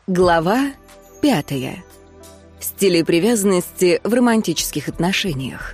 Глава 5. Стили привязанности в романтических отношениях.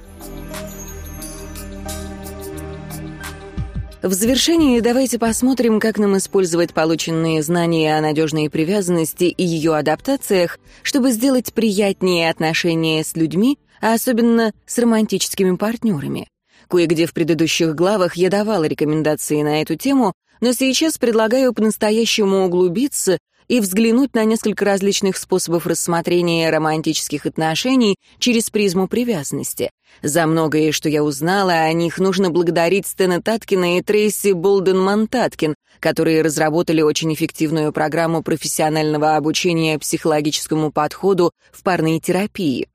В завершении давайте посмотрим, как нам использовать полученные знания о надежной привязанности и ее адаптациях, чтобы сделать приятнее отношения с людьми, а особенно с романтическими партнерами. Кое-где в предыдущих главах я давала рекомендации на эту тему, но сейчас предлагаю по-настоящему углубиться и взглянуть на несколько различных способов рассмотрения романтических отношений через призму привязанности. За многое, что я узнала о них, нужно благодарить Стэна Таткина и Трейси Болденман-Таткин, которые разработали очень эффективную программу профессионального обучения психологическому подходу в парной терапии.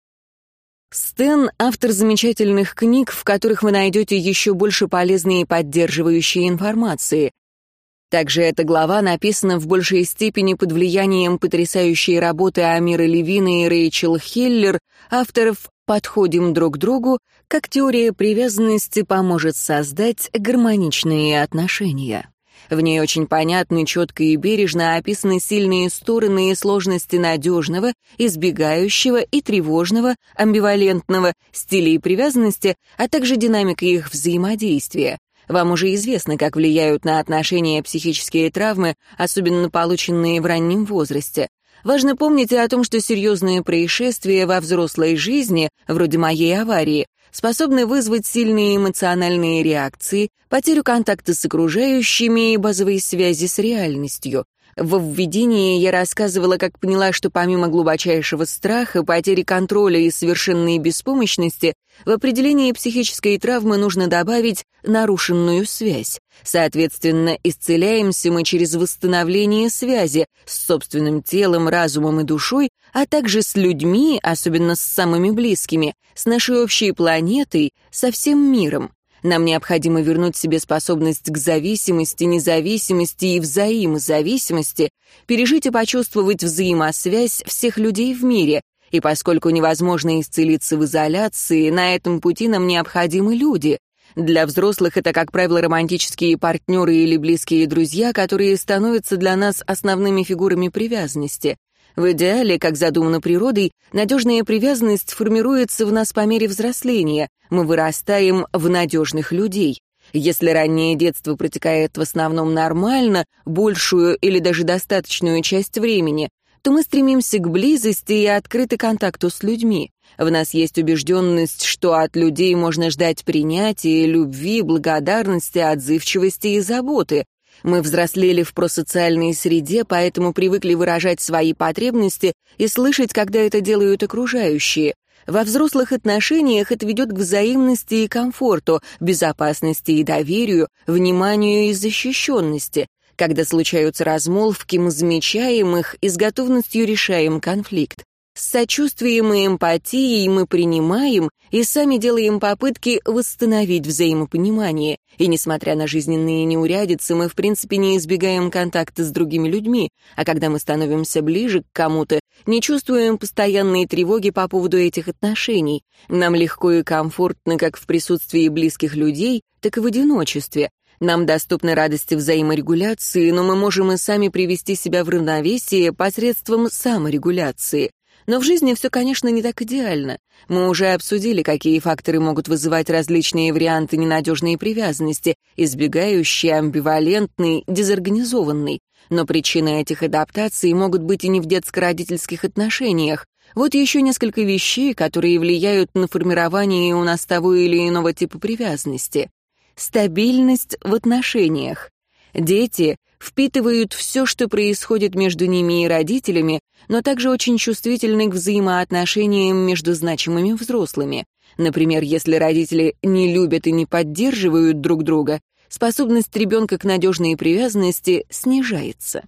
Стэн — автор замечательных книг, в которых вы найдете еще больше полезной и поддерживающей информации. Также эта глава написана в большей степени под влиянием потрясающей работы Амира Левина и Рэйчел Хеллер, авторов «Подходим друг к другу. Как теория привязанности поможет создать гармоничные отношения». В ней очень понятно, четко и бережно описаны сильные стороны и сложности надежного, избегающего и тревожного, амбивалентного стилей привязанности, а также динамика их взаимодействия. Вам уже известно, как влияют на отношения психические травмы, особенно полученные в раннем возрасте. Важно помнить и о том, что серьезные происшествия во взрослой жизни, вроде моей аварии, способны вызвать сильные эмоциональные реакции, потерю контакта с окружающими и базовой связи с реальностью. Во введении я рассказывала, как поняла, что помимо глубочайшего страха, потери контроля и совершенной беспомощности, в определении психической травмы нужно добавить нарушенную связь. Соответственно, исцеляемся мы через восстановление связи с собственным телом, разумом и душой, а также с людьми, особенно с самыми близкими, с нашей общей планетой, со всем миром. Нам необходимо вернуть себе способность к зависимости, независимости и взаимозависимости, пережить и почувствовать взаимосвязь всех людей в мире. И поскольку невозможно исцелиться в изоляции, на этом пути нам необходимы люди. Для взрослых это, как правило, романтические партнеры или близкие друзья, которые становятся для нас основными фигурами привязанности. В идеале, как задумано природой, надежная привязанность формируется в нас по мере взросления. Мы вырастаем в надежных людей. Если раннее детство протекает в основном нормально, большую или даже достаточную часть времени, то мы стремимся к близости и открыты контакту с людьми. В нас есть убежденность, что от людей можно ждать принятия, любви, благодарности, отзывчивости и заботы. Мы взрослели в просоциальной среде, поэтому привыкли выражать свои потребности и слышать, когда это делают окружающие. Во взрослых отношениях это ведет к взаимности и комфорту, безопасности и доверию, вниманию и защищенности. Когда случаются размолвки, мы замечаем их и с готовностью решаем конфликт. С сочувствием и эмпатией мы принимаем и сами делаем попытки восстановить взаимопонимание. И несмотря на жизненные неурядицы, мы в принципе не избегаем контакта с другими людьми, а когда мы становимся ближе к кому-то, не чувствуем постоянной тревоги по поводу этих отношений. Нам легко и комфортно как в присутствии близких людей, так и в одиночестве. Нам доступны радости взаиморегуляции, но мы можем и сами привести себя в равновесие посредством саморегуляции. Но в жизни все, конечно, не так идеально. Мы уже обсудили, какие факторы могут вызывать различные варианты ненадежной привязанности, избегающей, амбивалентной, дезорганизованной. Но причины этих адаптаций могут быть и не в детско-родительских отношениях. Вот еще несколько вещей, которые влияют на формирование у нас того или иного типа привязанности. Стабильность в отношениях. Дети впитывают все, что происходит между ними и родителями, но также очень чувствительны к взаимоотношениям между значимыми взрослыми. Например, если родители не любят и не поддерживают друг друга, способность ребенка к надежной привязанности снижается.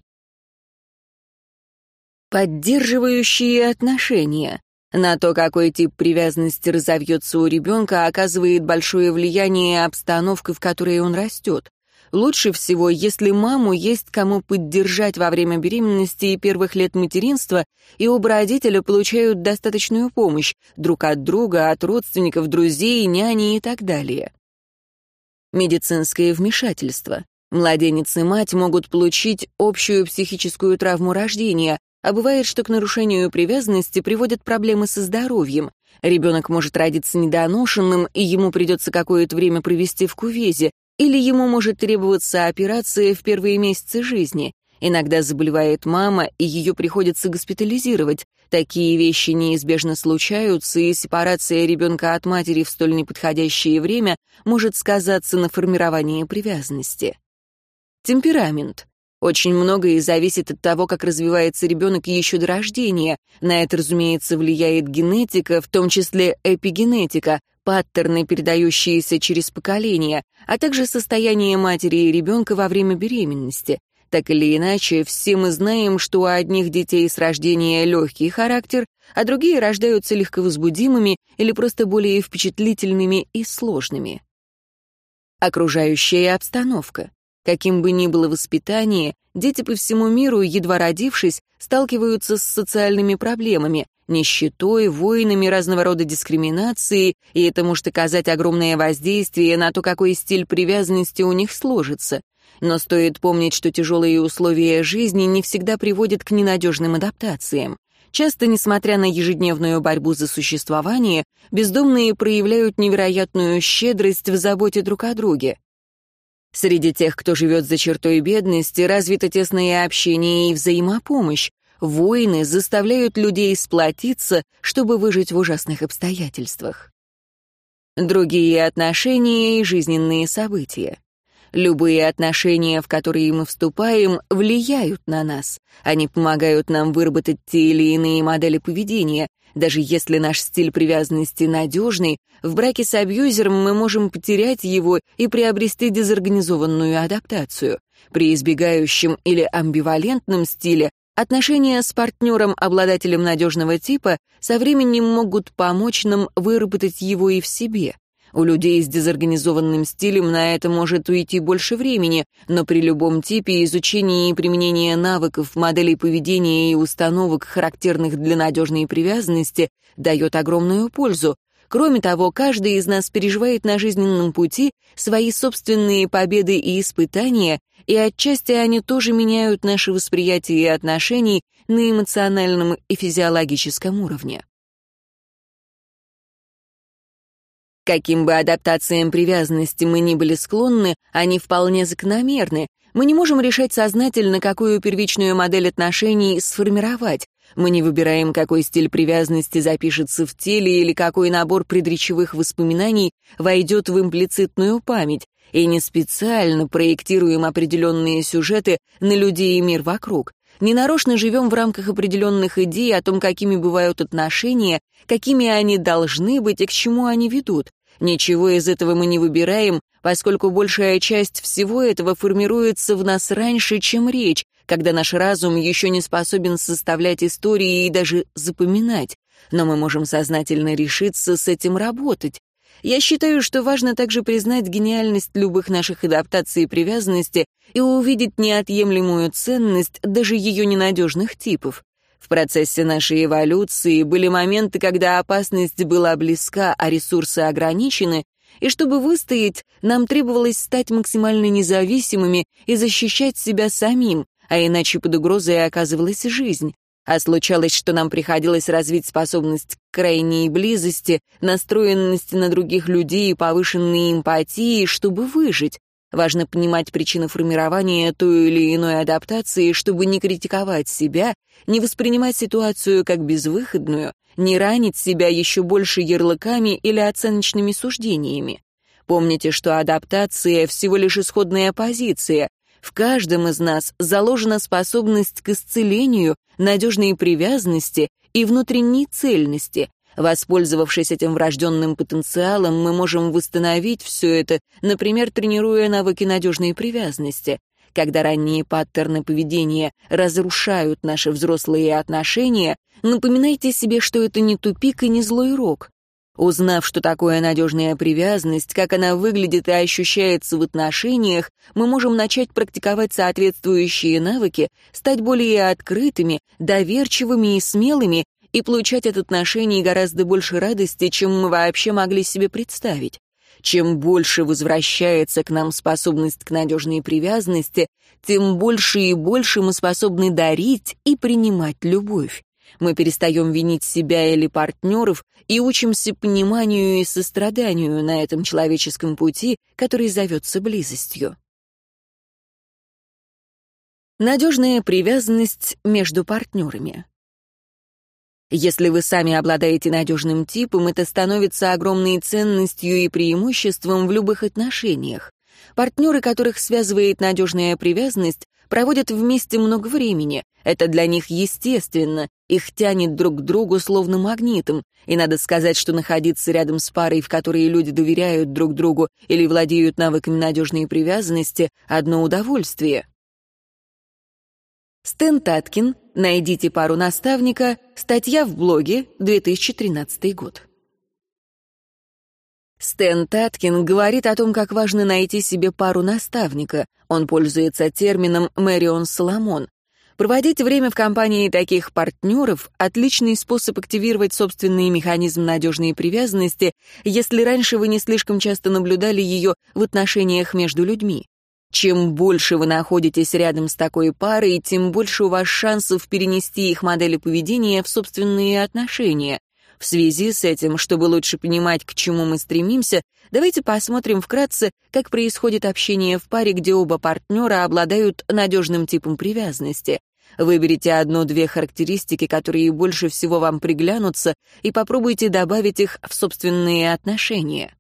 Поддерживающие отношения. На то, какой тип привязанности разовьется у ребенка, оказывает большое влияние обстановка, в которой он растет. Лучше всего, если маму есть кому поддержать во время беременности и первых лет материнства, и оба родителя получают достаточную помощь друг от друга, от родственников, друзей, няни и так далее. Медицинское вмешательство. Младенец и мать могут получить общую психическую травму рождения, а бывает, что к нарушению привязанности приводят проблемы со здоровьем. Ребенок может родиться недоношенным, и ему придется какое-то время провести в кувезе, или ему может требоваться операция в первые месяцы жизни. Иногда заболевает мама, и ее приходится госпитализировать. Такие вещи неизбежно случаются, и сепарация ребенка от матери в столь неподходящее время может сказаться на формировании привязанности. Темперамент. Очень многое зависит от того, как развивается ребенок еще до рождения. На это, разумеется, влияет генетика, в том числе эпигенетика, паттерны, передающиеся через поколения, а также состояние матери и ребенка во время беременности. Так или иначе, все мы знаем, что у одних детей с рождения легкий характер, а другие рождаются легковозбудимыми или просто более впечатлительными и сложными. Окружающая обстановка. Каким бы ни было воспитание, дети по всему миру, едва родившись, сталкиваются с социальными проблемами, нищетой, войнами, разного рода дискриминацией, и это может оказать огромное воздействие на то, какой стиль привязанности у них сложится. Но стоит помнить, что тяжелые условия жизни не всегда приводят к ненадежным адаптациям. Часто, несмотря на ежедневную борьбу за существование, бездомные проявляют невероятную щедрость в заботе друг о друге. Среди тех, кто живет за чертой бедности, развито тесное общение и взаимопомощь. Войны заставляют людей сплотиться, чтобы выжить в ужасных обстоятельствах. Другие отношения и жизненные события. Любые отношения, в которые мы вступаем, влияют на нас. Они помогают нам выработать те или иные модели поведения. Даже если наш стиль привязанности надежный, в браке с абьюзером мы можем потерять его и приобрести дезорганизованную адаптацию. При избегающем или амбивалентном стиле отношения с партнером-обладателем надежного типа со временем могут помочь нам выработать его и в себе. У людей с дезорганизованным стилем на это может уйти больше времени, но при любом типе изучение и применение навыков, моделей поведения и установок, характерных для надежной привязанности, дает огромную пользу. Кроме того, каждый из нас переживает на жизненном пути свои собственные победы и испытания, и отчасти они тоже меняют наше восприятие отношений на эмоциональном и физиологическом уровне. Каким бы адаптациям привязанности мы ни были склонны, они вполне закономерны. Мы не можем решать сознательно, какую первичную модель отношений сформировать. Мы не выбираем, какой стиль привязанности запишется в теле или какой набор предречевых воспоминаний войдет в имплицитную память, и не специально проектируем определенные сюжеты на людей и мир вокруг. Ненарочно живем в рамках определенных идей о том, какими бывают отношения, какими они должны быть и к чему они ведут. Ничего из этого мы не выбираем, поскольку большая часть всего этого формируется в нас раньше, чем речь, когда наш разум еще не способен составлять истории и даже запоминать. Но мы можем сознательно решиться с этим работать. Я считаю, что важно также признать гениальность любых наших адаптаций и привязанности и увидеть неотъемлемую ценность даже ее ненадежных типов. В процессе нашей эволюции были моменты, когда опасность была близка, а ресурсы ограничены, и чтобы выстоять, нам требовалось стать максимально независимыми и защищать себя самим, а иначе под угрозой оказывалась жизнь. А случалось, что нам приходилось развить способность к крайней близости, настроенности на других людей и повышенной эмпатии, чтобы выжить. Важно понимать причины формирования той или иной адаптации, чтобы не критиковать себя, не воспринимать ситуацию как безвыходную, не ранить себя еще больше ярлыками или оценочными суждениями. Помните, что адаптация — всего лишь исходная позиция. В каждом из нас заложена способность к исцелению, надежной привязанности и внутренней цельности. Воспользовавшись этим врожденным потенциалом, мы можем восстановить все это, например, тренируя навыки надежной привязанности. Когда ранние паттерны поведения разрушают наши взрослые отношения, напоминайте себе, что это не тупик и не злой рок. Узнав, что такое надежная привязанность, как она выглядит и ощущается в отношениях, мы можем начать практиковать соответствующие навыки, стать более открытыми, доверчивыми и смелыми, и получать от отношений гораздо больше радости, чем мы вообще могли себе представить. Чем больше возвращается к нам способность к надежной привязанности, тем больше и больше мы способны дарить и принимать любовь. Мы перестаем винить себя или партнеров и учимся пониманию и состраданию на этом человеческом пути, который зовется близостью. Надежная привязанность между партнерами. Если вы сами обладаете надежным типом, это становится огромной ценностью и преимуществом в любых отношениях. Партнеры, которых связывает надежная привязанность, проводят вместе много времени. Это для них естественно, их тянет друг к другу словно магнитом. И надо сказать, что находиться рядом с парой, в которой люди доверяют друг другу или владеют навыками надежной привязанности, одно удовольствие. Стэн Таткин, «Найдите пару наставника», статья в блоге, 2013 год. Стэн Таткин говорит о том, как важно найти себе пару наставника. Он пользуется термином «Мэрион Соломон». Проводить время в компании таких партнеров — отличный способ активировать собственный механизм надежной привязанности, если раньше вы не слишком часто наблюдали ее в отношениях между людьми. Чем больше вы находитесь рядом с такой парой, тем больше у вас шансов перенести их модели поведения в собственные отношения. В связи с этим, чтобы лучше понимать, к чему мы стремимся, давайте посмотрим вкратце, как происходит общение в паре, где оба партнера обладают надежным типом привязанности. Выберите одну-две характеристики, которые больше всего вам приглянутся, и попробуйте добавить их в собственные отношения.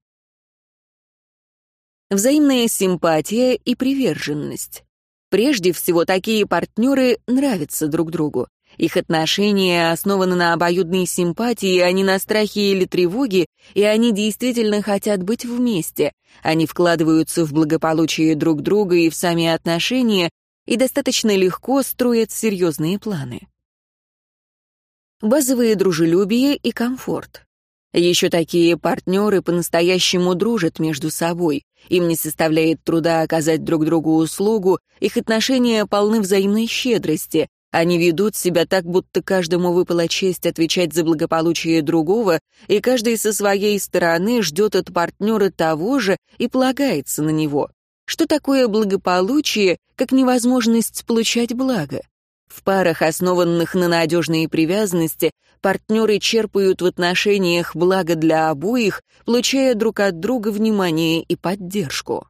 Взаимная симпатия и приверженность. Прежде всего, такие партнеры нравятся друг другу. Их отношения основаны на обоюдной симпатии, а не на страхе или тревоге, и они действительно хотят быть вместе. Они вкладываются в благополучие друг друга и в сами отношения, и достаточно легко строят серьезные планы. Базовые дружелюбие и комфорт. Еще такие партнеры по-настоящему дружат между собой. Им не составляет труда оказать друг другу услугу, их отношения полны взаимной щедрости. Они ведут себя так, будто каждому выпала честь отвечать за благополучие другого, и каждый со своей стороны ждет от партнера того же и полагается на него. Что такое благополучие, как невозможность получать благо? В парах, основанных на надежной привязанности, партнеры черпают в отношениях благо для обоих, получая друг от друга внимание и поддержку.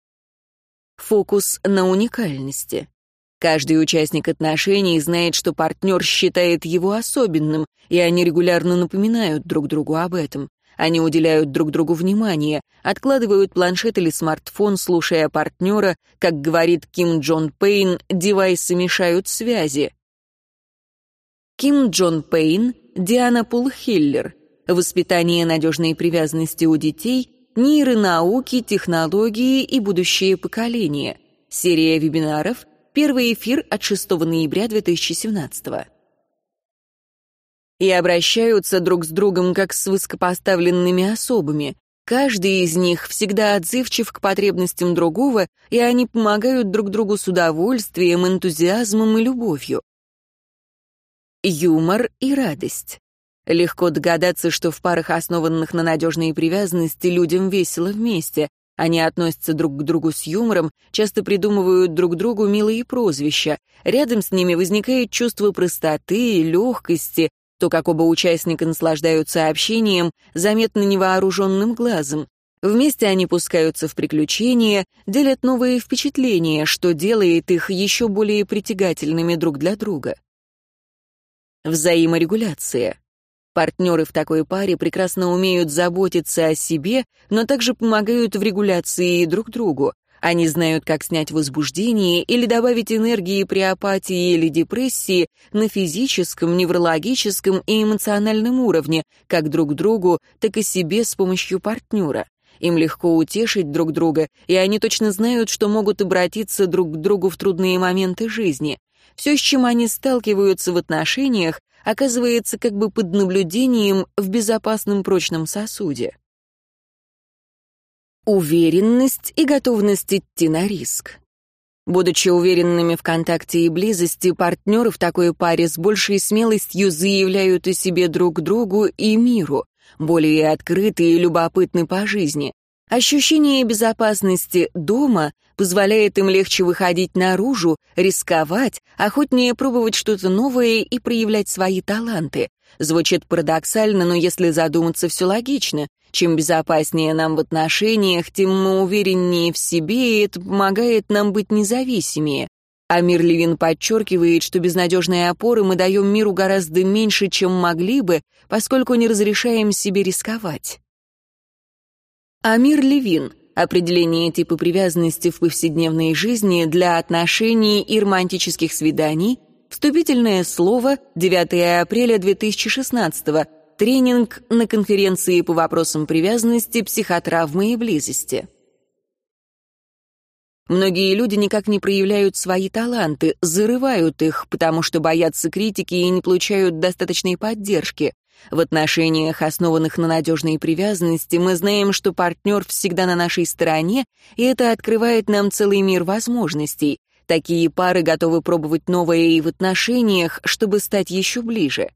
Фокус на уникальности. Каждый участник отношений знает, что партнер считает его особенным, и они регулярно напоминают друг другу об этом. Они уделяют друг другу внимание, откладывают планшет или смартфон, слушая партнера, как говорит Ким Джон Пейн, девайсы мешают связи. Ким Джон Пейн, Диана Пулхиллер. Воспитание надежной привязанности у детей, нейронауки, технологии и будущее поколение. Серия вебинаров. Первый эфир от 6 ноября 2017. И обращаются друг с другом как с высокопоставленными особами. Каждый из них всегда отзывчив к потребностям другого, и они помогают друг другу с удовольствием, энтузиазмом и любовью. Юмор и радость. Легко догадаться, что в парах, основанных на надежной привязанности, людям весело вместе. Они относятся друг к другу с юмором, часто придумывают друг другу милые прозвища. Рядом с ними возникает чувство простоты, легкости. То, как оба участника наслаждаются общением, заметно невооруженным глазом. Вместе они пускаются в приключения, делят новые впечатления, что делает их еще более притягательными друг для друга. Взаиморегуляция. Партнеры в такой паре прекрасно умеют заботиться о себе, но также помогают в регуляции друг другу. Они знают, как снять возбуждение или добавить энергии при апатии или депрессии на физическом, неврологическом и эмоциональном уровне, как друг другу, так и себе с помощью партнера. Им легко утешить друг друга, и они точно знают, что могут обратиться друг к другу в трудные моменты жизни. Все, с чем они сталкиваются в отношениях, оказывается как бы под наблюдением в безопасном прочном сосуде. Уверенность и готовность идти на риск. Будучи уверенными в контакте и близости, партнеры в такой паре с большей смелостью заявляют о себе друг другу и миру, более открыты и любопытны по жизни. Ощущение безопасности дома позволяет им легче выходить наружу, рисковать, охотнее пробовать что-то новое и проявлять свои таланты. Звучит парадоксально, но если задуматься, все логично. Чем безопаснее нам в отношениях, тем мы увереннее в себе, и это помогает нам быть независимее. Амир Левин подчеркивает, что без надежной опоры мы даем миру гораздо меньше, чем могли бы, поскольку не разрешаем себе рисковать. Амир Левин. Определение типа привязанности в повседневной жизни для отношений и романтических свиданий. Вступительное слово. 9 апреля 2016. Тренинг на конференции по вопросам привязанности, психотравмы и близости. Многие люди никак не проявляют свои таланты, зарывают их, потому что боятся критики и не получают достаточной поддержки. В отношениях, основанных на надежной привязанности, мы знаем, что партнер всегда на нашей стороне, и это открывает нам целый мир возможностей. Такие пары готовы пробовать новое и в отношениях, чтобы стать еще ближе.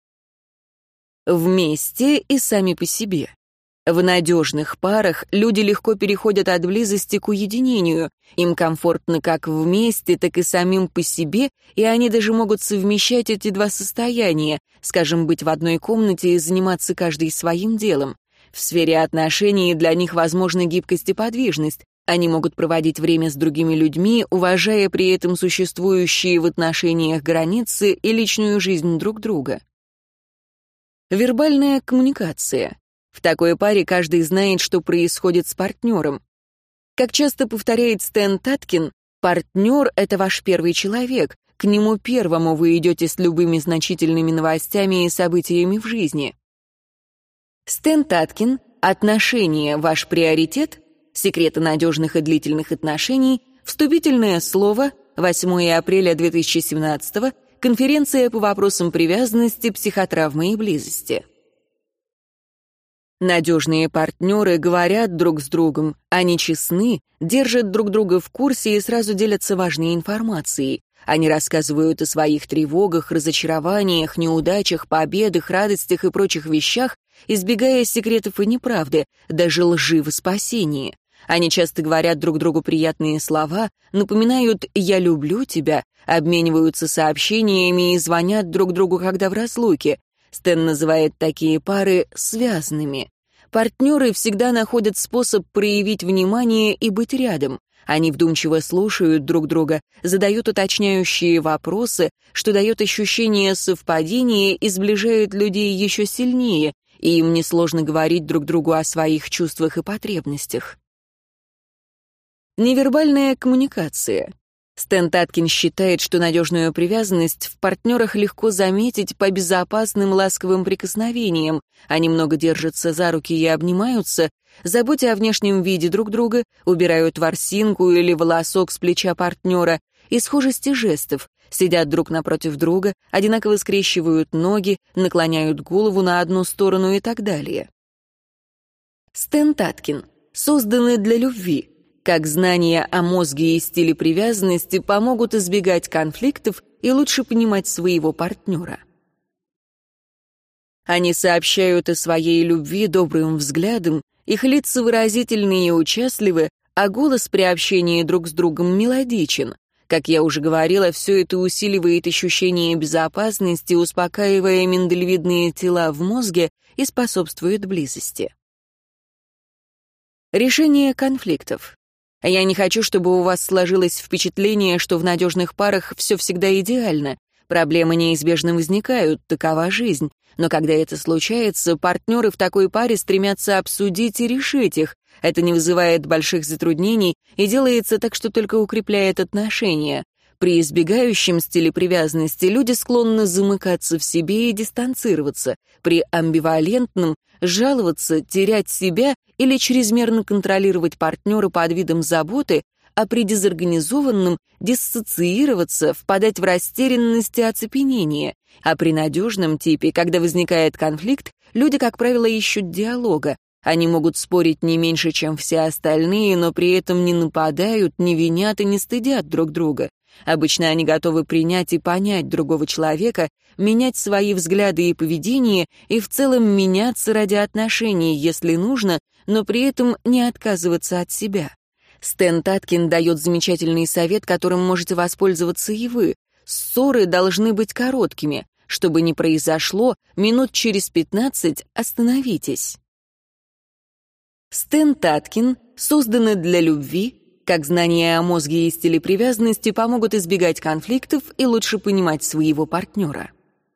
Вместе и сами по себе. В надежных парах люди легко переходят от близости к уединению. Им комфортно как вместе, так и самим по себе, и они даже могут совмещать эти два состояния, скажем, быть в одной комнате и заниматься каждый своим делом. В сфере отношений для них возможна гибкость и подвижность. Они могут проводить время с другими людьми, уважая при этом существующие в отношениях границы и личную жизнь друг друга. Вербальная коммуникация. В такой паре каждый знает, что происходит с партнером. Как часто повторяет Стэн Таткин, партнер — это ваш первый человек, к нему первому вы идете с любыми значительными новостями и событиями в жизни. Стэн Таткин, отношения — ваш приоритет, секреты надежных и длительных отношений, вступительное слово, 8 апреля 2017, конференция по вопросам привязанности, психотравмы и близости. Надежные партнеры говорят друг с другом, они честны, держат друг друга в курсе и сразу делятся важной информацией. Они рассказывают о своих тревогах, разочарованиях, неудачах, победах, радостях и прочих вещах, избегая секретов и неправды, даже лжи во спасении. Они часто говорят друг другу приятные слова, напоминают «я люблю тебя», обмениваются сообщениями и звонят друг другу, когда в разлуке. Стэн называет такие пары связанными. Партнеры всегда находят способ проявить внимание и быть рядом. Они вдумчиво слушают друг друга, задают уточняющие вопросы, что дает ощущение совпадения и сближает людей еще сильнее, и им несложно говорить друг другу о своих чувствах и потребностях. Невербальная коммуникация. Стэн Таткин считает, что надежную привязанность в партнерах легко заметить по безопасным ласковым прикосновениям. Они много держатся за руки и обнимаются, заботя о внешнем виде друг друга, убирают ворсинку или волосок с плеча партнера, и схожести жестов, сидят друг напротив друга, одинаково скрещивают ноги, наклоняют голову на одну сторону и так далее. Стэн Таткин. Созданы для любви. Как знания о мозге и стиле привязанности помогут избегать конфликтов и лучше понимать своего партнера. Они сообщают о своей любви добрым взглядом, их лица выразительны и участливы, а голос при общении друг с другом мелодичен. Как я уже говорила, все это усиливает ощущение безопасности, успокаивая миндалевидные тела в мозге и способствует близости. Решение конфликтов. Я не хочу, чтобы у вас сложилось впечатление, что в надежных парах все всегда идеально. Проблемы неизбежно возникают, такова жизнь. Но когда это случается, партнеры в такой паре стремятся обсудить и решить их. Это не вызывает больших затруднений и делается так, что только укрепляет отношения. При избегающем стиле привязанности люди склонны замыкаться в себе и дистанцироваться. При амбивалентном — жаловаться, терять себя или чрезмерно контролировать партнера под видом заботы, а при дезорганизованном — диссоциироваться, впадать в растерянность и оцепенение. А при надежном типе, когда возникает конфликт, люди, как правило, ищут диалога. Они могут спорить не меньше, чем все остальные, но при этом не нападают, не винят и не стыдят друг друга. Обычно они готовы принять и понять другого человека, менять свои взгляды и поведение и в целом меняться ради отношений, если нужно, но при этом не отказываться от себя. Стэн Таткин дает замечательный совет, которым можете воспользоваться и вы. Ссоры должны быть короткими. Чтобы не произошло, минут через 15 остановитесь. Стэн Таткин созданы для любви. Как знания о мозге и стиле привязанности помогут избегать конфликтов и лучше понимать своего партнера.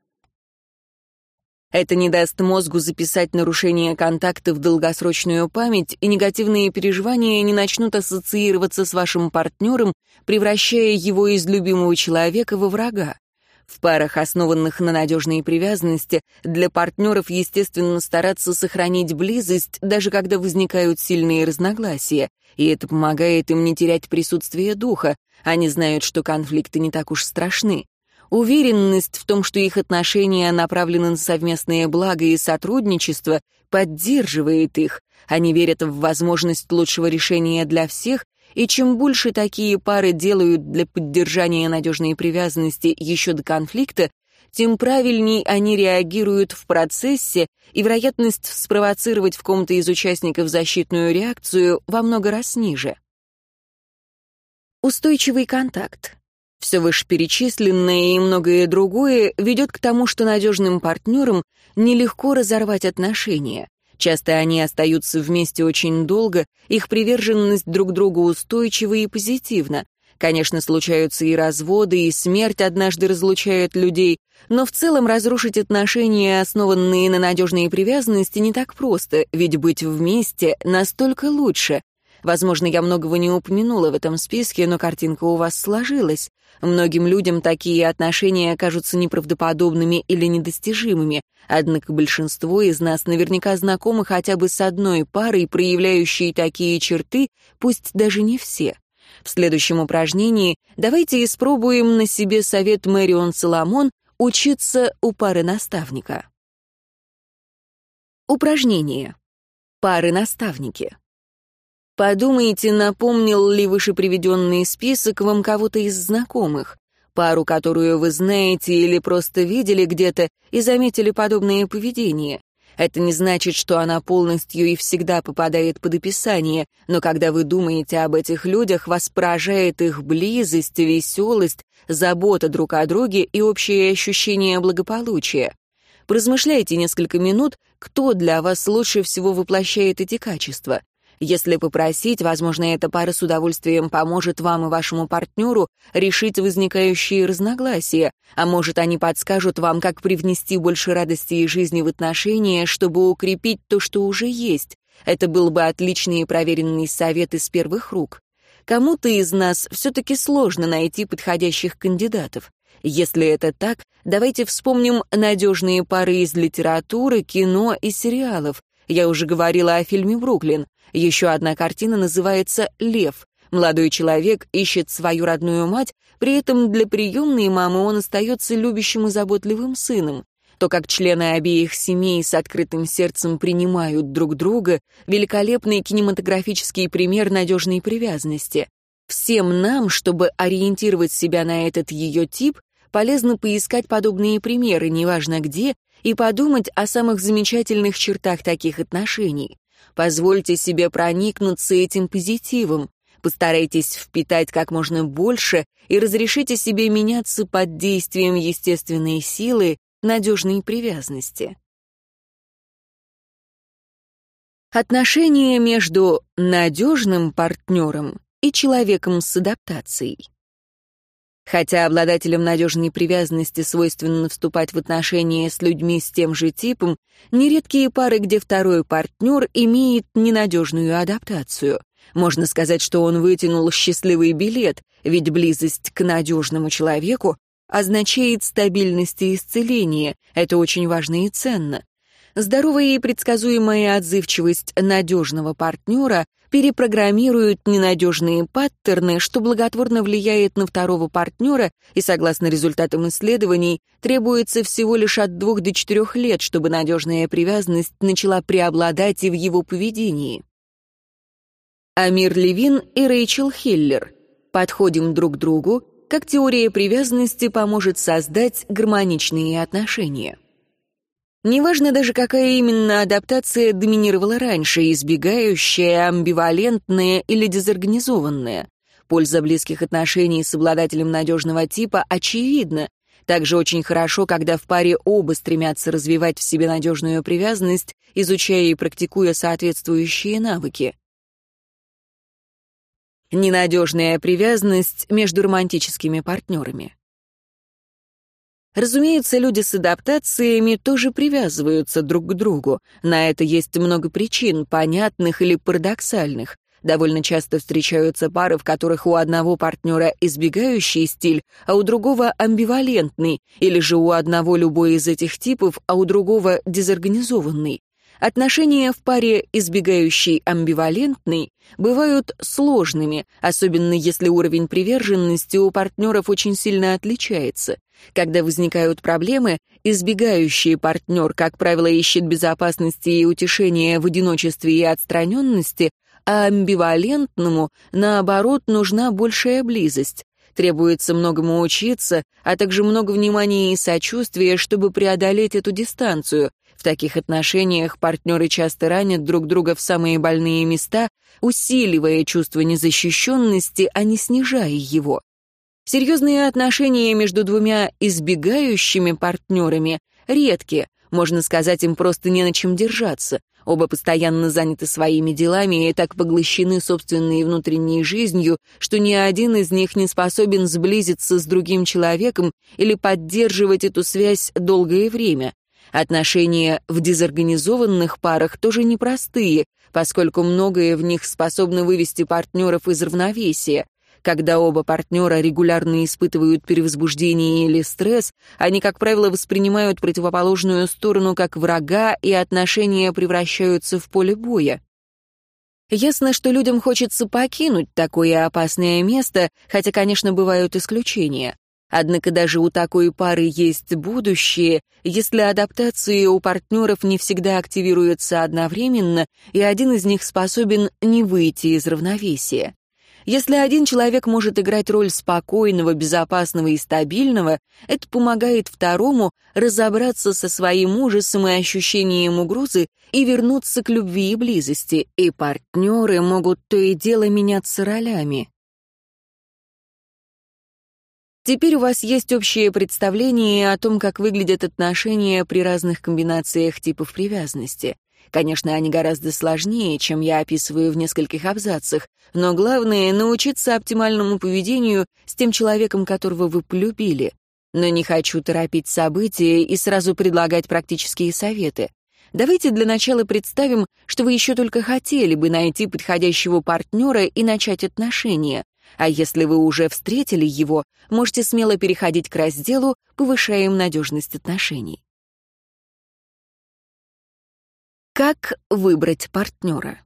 Это не даст мозгу записать нарушение контакта в долгосрочную память, и негативные переживания не начнут ассоциироваться с вашим партнером, превращая его из любимого человека во врага. В парах, основанных на надежной привязанности, для партнеров естественно стараться сохранить близость, даже когда возникают сильные разногласия, и это помогает им не терять присутствие духа. Они знают, что конфликты не так уж страшны. Уверенность в том, что их отношения направлены на совместное благо и сотрудничество, поддерживает их. Они верят в возможность лучшего решения для всех, и чем больше такие пары делают для поддержания надежной привязанности еще до конфликта, тем правильней они реагируют в процессе, и вероятность спровоцировать в ком-то из участников защитную реакцию во много раз ниже. Устойчивый контакт. Все вышеперечисленное и многое другое ведет к тому, что надежным партнерам нелегко разорвать отношения. Часто они остаются вместе очень долго, их приверженность друг другу устойчива и позитивна. Конечно, случаются и разводы, и смерть однажды разлучает людей, но в целом разрушить отношения, основанные на надежной привязанности, не так просто, ведь быть вместе настолько лучше. Возможно, я многого не упомянула в этом списке, но картинка у вас сложилась. Многим людям такие отношения кажутся неправдоподобными или недостижимыми, однако большинство из нас наверняка знакомы хотя бы с одной парой, проявляющей такие черты, пусть даже не все. В следующем упражнении давайте испробуем на себе совет Мэрион Соломон «Учиться у пары-наставника». Упражнение. Пары-наставники. Подумайте, напомнил ли вышеприведенный список вам кого-то из знакомых, пару, которую вы знаете или просто видели где-то и заметили подобное поведение. Это не значит, что она полностью и всегда попадает под описание, но когда вы думаете об этих людях, вас поражает их близость, веселость, забота друг о друге и общее ощущение благополучия. Поразмышляйте несколько минут, кто для вас лучше всего воплощает эти качества. Если попросить, возможно, эта пара с удовольствием поможет вам и вашему партнеру решить возникающие разногласия, а может, они подскажут вам, как привнести больше радости и жизни в отношения, чтобы укрепить то, что уже есть. Это был бы отличный и проверенный совет из первых рук. Кому-то из нас все-таки сложно найти подходящих кандидатов. Если это так, давайте вспомним надежные пары из литературы, кино и сериалов. Я уже говорила о фильме «Бруклин». Еще одна картина называется «Лев». Молодой человек ищет свою родную мать, при этом для приемной мамы он остается любящим и заботливым сыном. То, как члены обеих семей с открытым сердцем принимают друг друга, великолепный кинематографический пример надежной привязанности. Всем нам, чтобы ориентировать себя на этот ее тип, полезно поискать подобные примеры, неважно где, и подумать о самых замечательных чертах таких отношений. Позвольте себе проникнуться этим позитивом, постарайтесь впитать как можно больше и разрешите себе меняться под действием естественной силы, надежной привязанности. Отношения между надежным партнером и человеком с адаптацией. Хотя обладателям надежной привязанности свойственно вступать в отношения с людьми с тем же типом, нередкие пары, где второй партнер имеет ненадежную адаптацию. Можно сказать, что он вытянул счастливый билет, ведь близость к надежному человеку означает стабильность и исцеление. Это очень важно и ценно. Здоровая и предсказуемая отзывчивость надежного партнера перепрограммируют ненадежные паттерны, что благотворно влияет на второго партнера, и, согласно результатам исследований, требуется всего лишь от 2 до 4 лет, чтобы надежная привязанность начала преобладать и в его поведении. Амир Левин и Рэйчел Хиллер. Подходим друг к другу, как теория привязанности поможет создать гармоничные отношения. Неважно даже, какая именно адаптация доминировала раньше, избегающая, амбивалентная или дезорганизованная. Польза близких отношений с обладателем надежного типа очевидна. Также очень хорошо, когда в паре оба стремятся развивать в себе надежную привязанность, изучая и практикуя соответствующие навыки. Ненадежная привязанность между романтическими партнерами. Разумеется, люди с адаптациями тоже привязываются друг к другу. На это есть много причин, понятных или парадоксальных. Довольно часто встречаются пары, в которых у одного партнера избегающий стиль, а у другого амбивалентный, или же у одного любой из этих типов, а у другого дезорганизованный. Отношения в паре избегающий-амбивалентный бывают сложными, особенно если уровень приверженности у партнеров очень сильно отличается. Когда возникают проблемы, избегающий партнер, как правило, ищет безопасности и утешения в одиночестве и отстраненности, а амбивалентному, наоборот, нужна большая близость. Требуется многому учиться, а также много внимания и сочувствия, чтобы преодолеть эту дистанцию. В таких отношениях партнеры часто ранят друг друга в самые больные места, усиливая чувство незащищенности, а не снижая его. Серьезные отношения между двумя избегающими партнерами редки, можно сказать, им просто не на чем держаться. Оба постоянно заняты своими делами и так поглощены собственной внутренней жизнью, что ни один из них не способен сблизиться с другим человеком или поддерживать эту связь долгое время. Отношения в дезорганизованных парах тоже непростые, поскольку многое в них способно вывести партнеров из равновесия. Когда оба партнера регулярно испытывают перевозбуждение или стресс, они, как правило, воспринимают противоположную сторону как врага, и отношения превращаются в поле боя. Ясно, что людям хочется покинуть такое опасное место, хотя, конечно, бывают исключения. Однако даже у такой пары есть будущее, если адаптация у партнеров не всегда активируется одновременно, и один из них способен не выйти из равновесия. Если один человек может играть роль спокойного, безопасного и стабильного, это помогает второму разобраться со своим ужасом и ощущением угрозы и вернуться к любви и близости, и партнеры могут то и дело меняться ролями. Теперь у вас есть общее представление о том, как выглядят отношения при разных комбинациях типов привязанности. Конечно, они гораздо сложнее, чем я описываю в нескольких абзацах, но главное — научиться оптимальному поведению с тем человеком, которого вы полюбили. Но не хочу торопить события и сразу предлагать практические советы. Давайте для начала представим, что вы еще только хотели бы найти подходящего партнера и начать отношения. А если вы уже встретили его, можете смело переходить к разделу «Повышаем надежность отношений». Как выбрать партнера?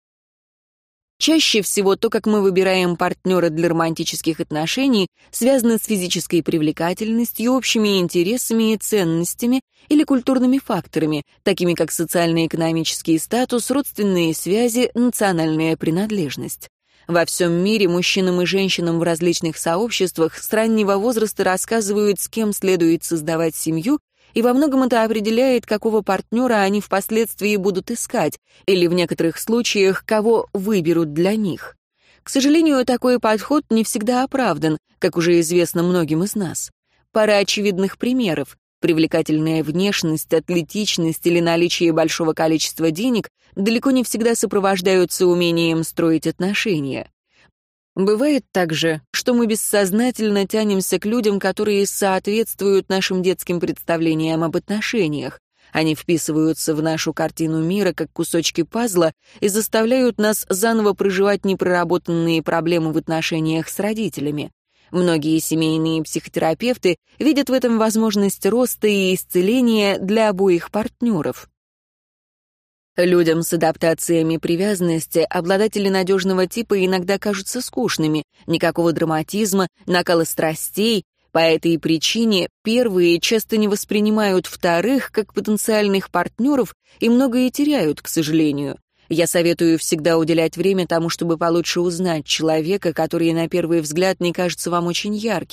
Чаще всего то, как мы выбираем партнера для романтических отношений, связано с физической привлекательностью, общими интересами и ценностями или культурными факторами, такими как социально-экономический статус, родственные связи, национальная принадлежность. Во всем мире мужчинам и женщинам в различных сообществах с раннего возраста рассказывают, с кем следует создавать семью, и во многом это определяет, какого партнера они впоследствии будут искать, или в некоторых случаях, кого выберут для них. К сожалению, такой подход не всегда оправдан, как уже известно многим из нас. Пара очевидных примеров. Привлекательная внешность, атлетичность или наличие большого количества денег далеко не всегда сопровождаются умением строить отношения. Бывает также, что мы бессознательно тянемся к людям, которые соответствуют нашим детским представлениям об отношениях. Они вписываются в нашу картину мира как кусочки пазла и заставляют нас заново проживать непроработанные проблемы в отношениях с родителями. Многие семейные психотерапевты видят в этом возможность роста и исцеления для обоих партнеров. Людям с адаптациями привязанности обладатели надежного типа иногда кажутся скучными, никакого драматизма, накала страстей. По этой причине первые часто не воспринимают вторых как потенциальных партнеров и многое теряют, к сожалению. Я советую всегда уделять время тому, чтобы получше узнать человека, который на первый взгляд не кажется вам очень ярким.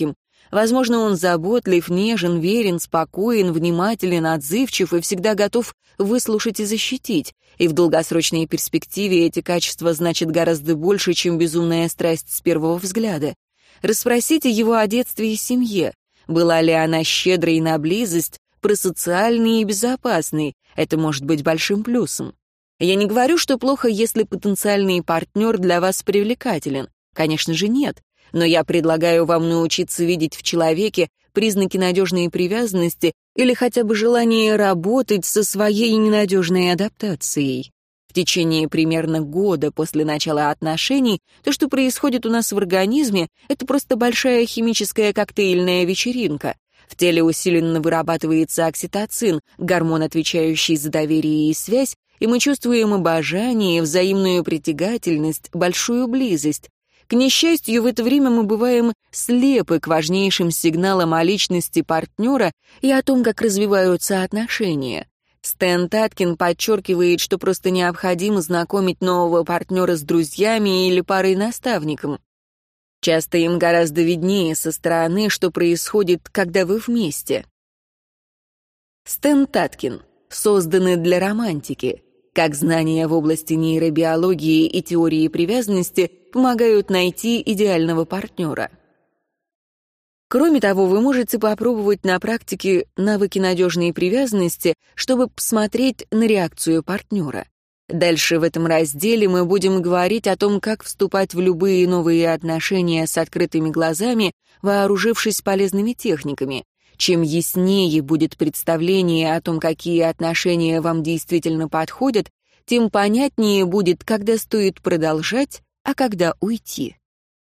Возможно, он заботлив, нежен, верен, спокоен, внимателен, отзывчив и всегда готов выслушать и защитить. И в долгосрочной перспективе эти качества значат гораздо больше, чем безумная страсть с первого взгляда. Расспросите его о детстве и семье. Была ли она щедрой на близость, просоциальной и безопасной? Это может быть большим плюсом. Я не говорю, что плохо, если потенциальный партнер для вас привлекателен. Конечно же, нет. Но я предлагаю вам научиться видеть в человеке признаки надежной привязанности или хотя бы желание работать со своей ненадежной адаптацией. В течение примерно года после начала отношений то, что происходит у нас в организме, это просто большая химическая коктейльная вечеринка. В теле усиленно вырабатывается окситоцин, гормон, отвечающий за доверие и связь, и мы чувствуем обожание, взаимную притягательность, большую близость. К несчастью, в это время мы бываем слепы к важнейшим сигналам о личности партнера и о том, как развиваются отношения. Стэн Таткин подчеркивает, что просто необходимо знакомить нового партнера с друзьями или парой-наставником. Часто им гораздо виднее со стороны, что происходит, когда вы вместе. Стэн Таткин. Созданы для романтики. Как знания в области нейробиологии и теории привязанности помогают найти идеального партнера. Кроме того, вы можете попробовать на практике навыки надежной привязанности, чтобы посмотреть на реакцию партнера. Дальше в этом разделе мы будем говорить о том, как вступать в любые новые отношения с открытыми глазами, вооружившись полезными техниками. Чем яснее будет представление о том, какие отношения вам действительно подходят, тем понятнее будет, когда стоит продолжать, а когда уйти.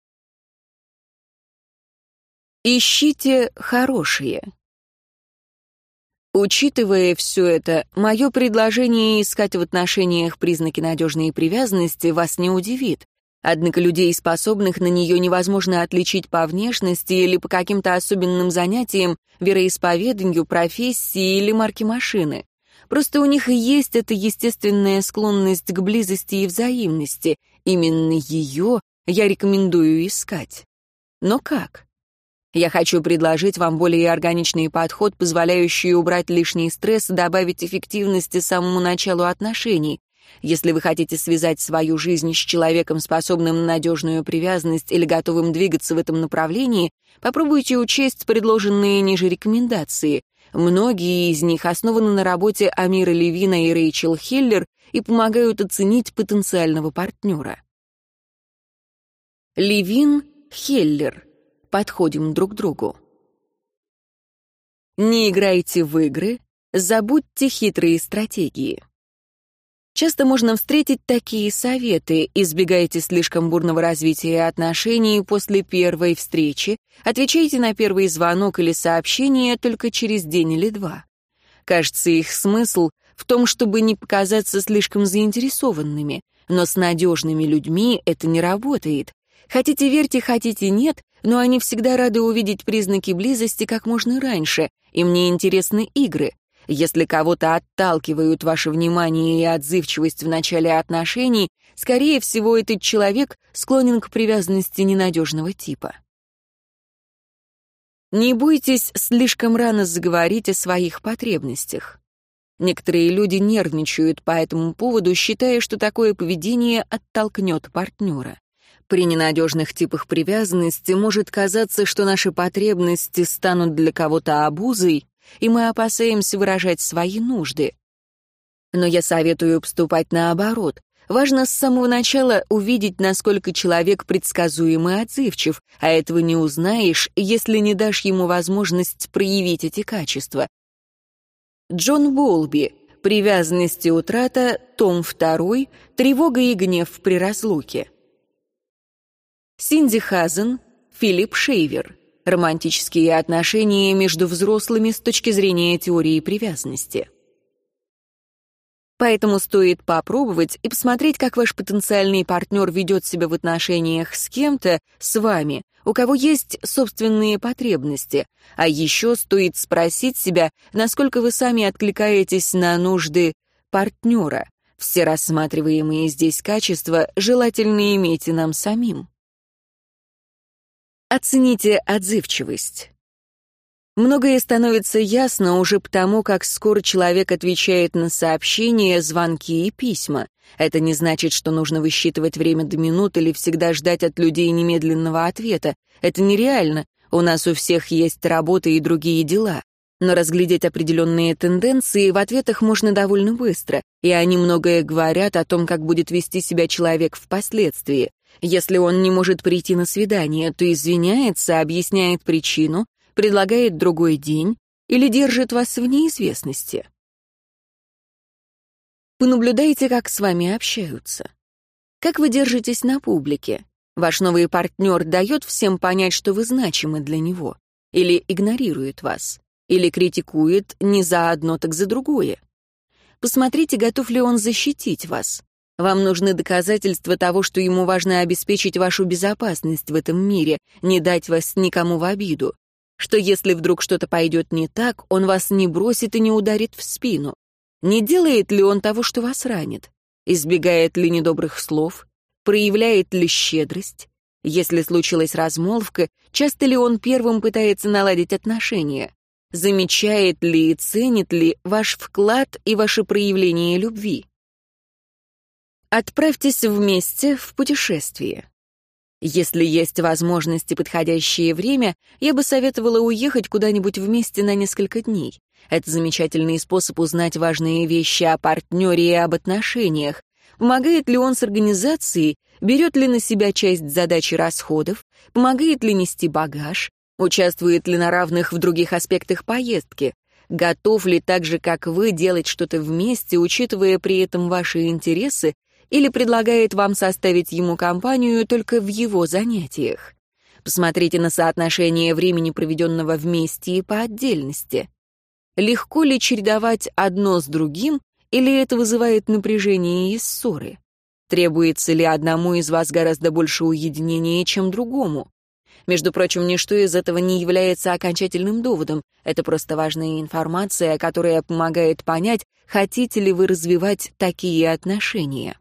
Ищите хорошие. Учитывая все это, мое предложение искать в отношениях признаки надежной привязанности вас не удивит. Однако людей, способных на нее, невозможно отличить по внешности или по каким-то особенным занятиям, вероисповеданию, профессии или марке машины. Просто у них и есть эта естественная склонность к близости и взаимности. Именно ее я рекомендую искать. Но как? Я хочу предложить вам более органичный подход, позволяющий убрать лишний стресс и добавить эффективности самому началу отношений. Если вы хотите связать свою жизнь с человеком, способным на надежную привязанность или готовым двигаться в этом направлении, попробуйте учесть предложенные ниже рекомендации. Многие из них основаны на работе Амира Левина и Рэйчел Хиллер и помогают оценить потенциального партнера. Левин, Хиллер. Подходим друг к другу. Не играйте в игры, забудьте хитрые стратегии. Часто можно встретить такие советы: избегайте слишком бурного развития отношений после первой встречи, отвечайте на первый звонок или сообщение только через день или два. Кажется, их смысл в том, чтобы не показаться слишком заинтересованными, но с надежными людьми это не работает. Хотите верьте, хотите нет, но они всегда рады увидеть признаки близости как можно раньше, и мне интересны игры. Если кого-то отталкивают ваше внимание и отзывчивость в начале отношений, скорее всего, этот человек склонен к привязанности ненадежного типа. Не бойтесь слишком рано заговорить о своих потребностях. Некоторые люди нервничают по этому поводу, считая, что такое поведение оттолкнет партнера. При ненадежных типах привязанности может казаться, что наши потребности станут для кого-то обузой, и мы опасаемся выражать свои нужды. Но я советую поступать наоборот. Важно с самого начала увидеть, насколько человек предсказуем и отзывчив, а этого не узнаешь, если не дашь ему возможность проявить эти качества. Джон Болби. Привязанность и утрата. Том 2. Тревога и гнев при разлуке. Синди Хазен, Филипп Шейвер. Романтические отношения между взрослыми с точки зрения теории привязанности. Поэтому стоит попробовать и посмотреть, как ваш потенциальный партнер ведет себя в отношениях с кем-то, с вами, у кого есть собственные потребности. А еще стоит спросить себя, насколько вы сами откликаетесь на нужды партнера. Все рассматриваемые здесь качества желательно иметь и нам самим. Оцените отзывчивость. Многое становится ясно уже потому, как скоро человек отвечает на сообщения, звонки и письма. Это не значит, что нужно высчитывать время до минут или всегда ждать от людей немедленного ответа. Это нереально. У нас у всех есть работа и другие дела. Но разглядеть определенные тенденции в ответах можно довольно быстро, и они многое говорят о том, как будет вести себя человек впоследствии. Если он не может прийти на свидание, то извиняется, объясняет причину, предлагает другой день или держит вас в неизвестности. Понаблюдайте, как с вами общаются. Как вы держитесь на публике? Ваш новый партнер дает всем понять, что вы значимы для него? Или игнорирует вас? Или критикует не за одно, так за другое? Посмотрите, готов ли он защитить вас. Вам нужны доказательства того, что ему важно обеспечить вашу безопасность в этом мире, не дать вас никому в обиду. Что если вдруг что-то пойдет не так, он вас не бросит и не ударит в спину. Не делает ли он того, что вас ранит? Избегает ли недобрых слов? Проявляет ли щедрость? Если случилась размолвка, часто ли он первым пытается наладить отношения? Замечает ли и ценит ли ваш вклад и ваше проявление любви? Отправьтесь вместе в путешествие. Если есть возможность и подходящее время, я бы советовала уехать куда-нибудь вместе на несколько дней. Это замечательный способ узнать важные вещи о партнере и об отношениях. Помогает ли он с организацией, берет ли на себя часть задач и расходов, помогает ли нести багаж, участвует ли на равных в других аспектах поездки, готов ли так же, как вы, делать что-то вместе, учитывая при этом ваши интересы, или предлагает вам составить ему компанию только в его занятиях. Посмотрите на соотношение времени, проведенного вместе и по отдельности. Легко ли чередовать одно с другим, или это вызывает напряжение и ссоры? Требуется ли одному из вас гораздо больше уединения, чем другому? Между прочим, ничто из этого не является окончательным доводом. Это просто важная информация, которая помогает понять, хотите ли вы развивать такие отношения.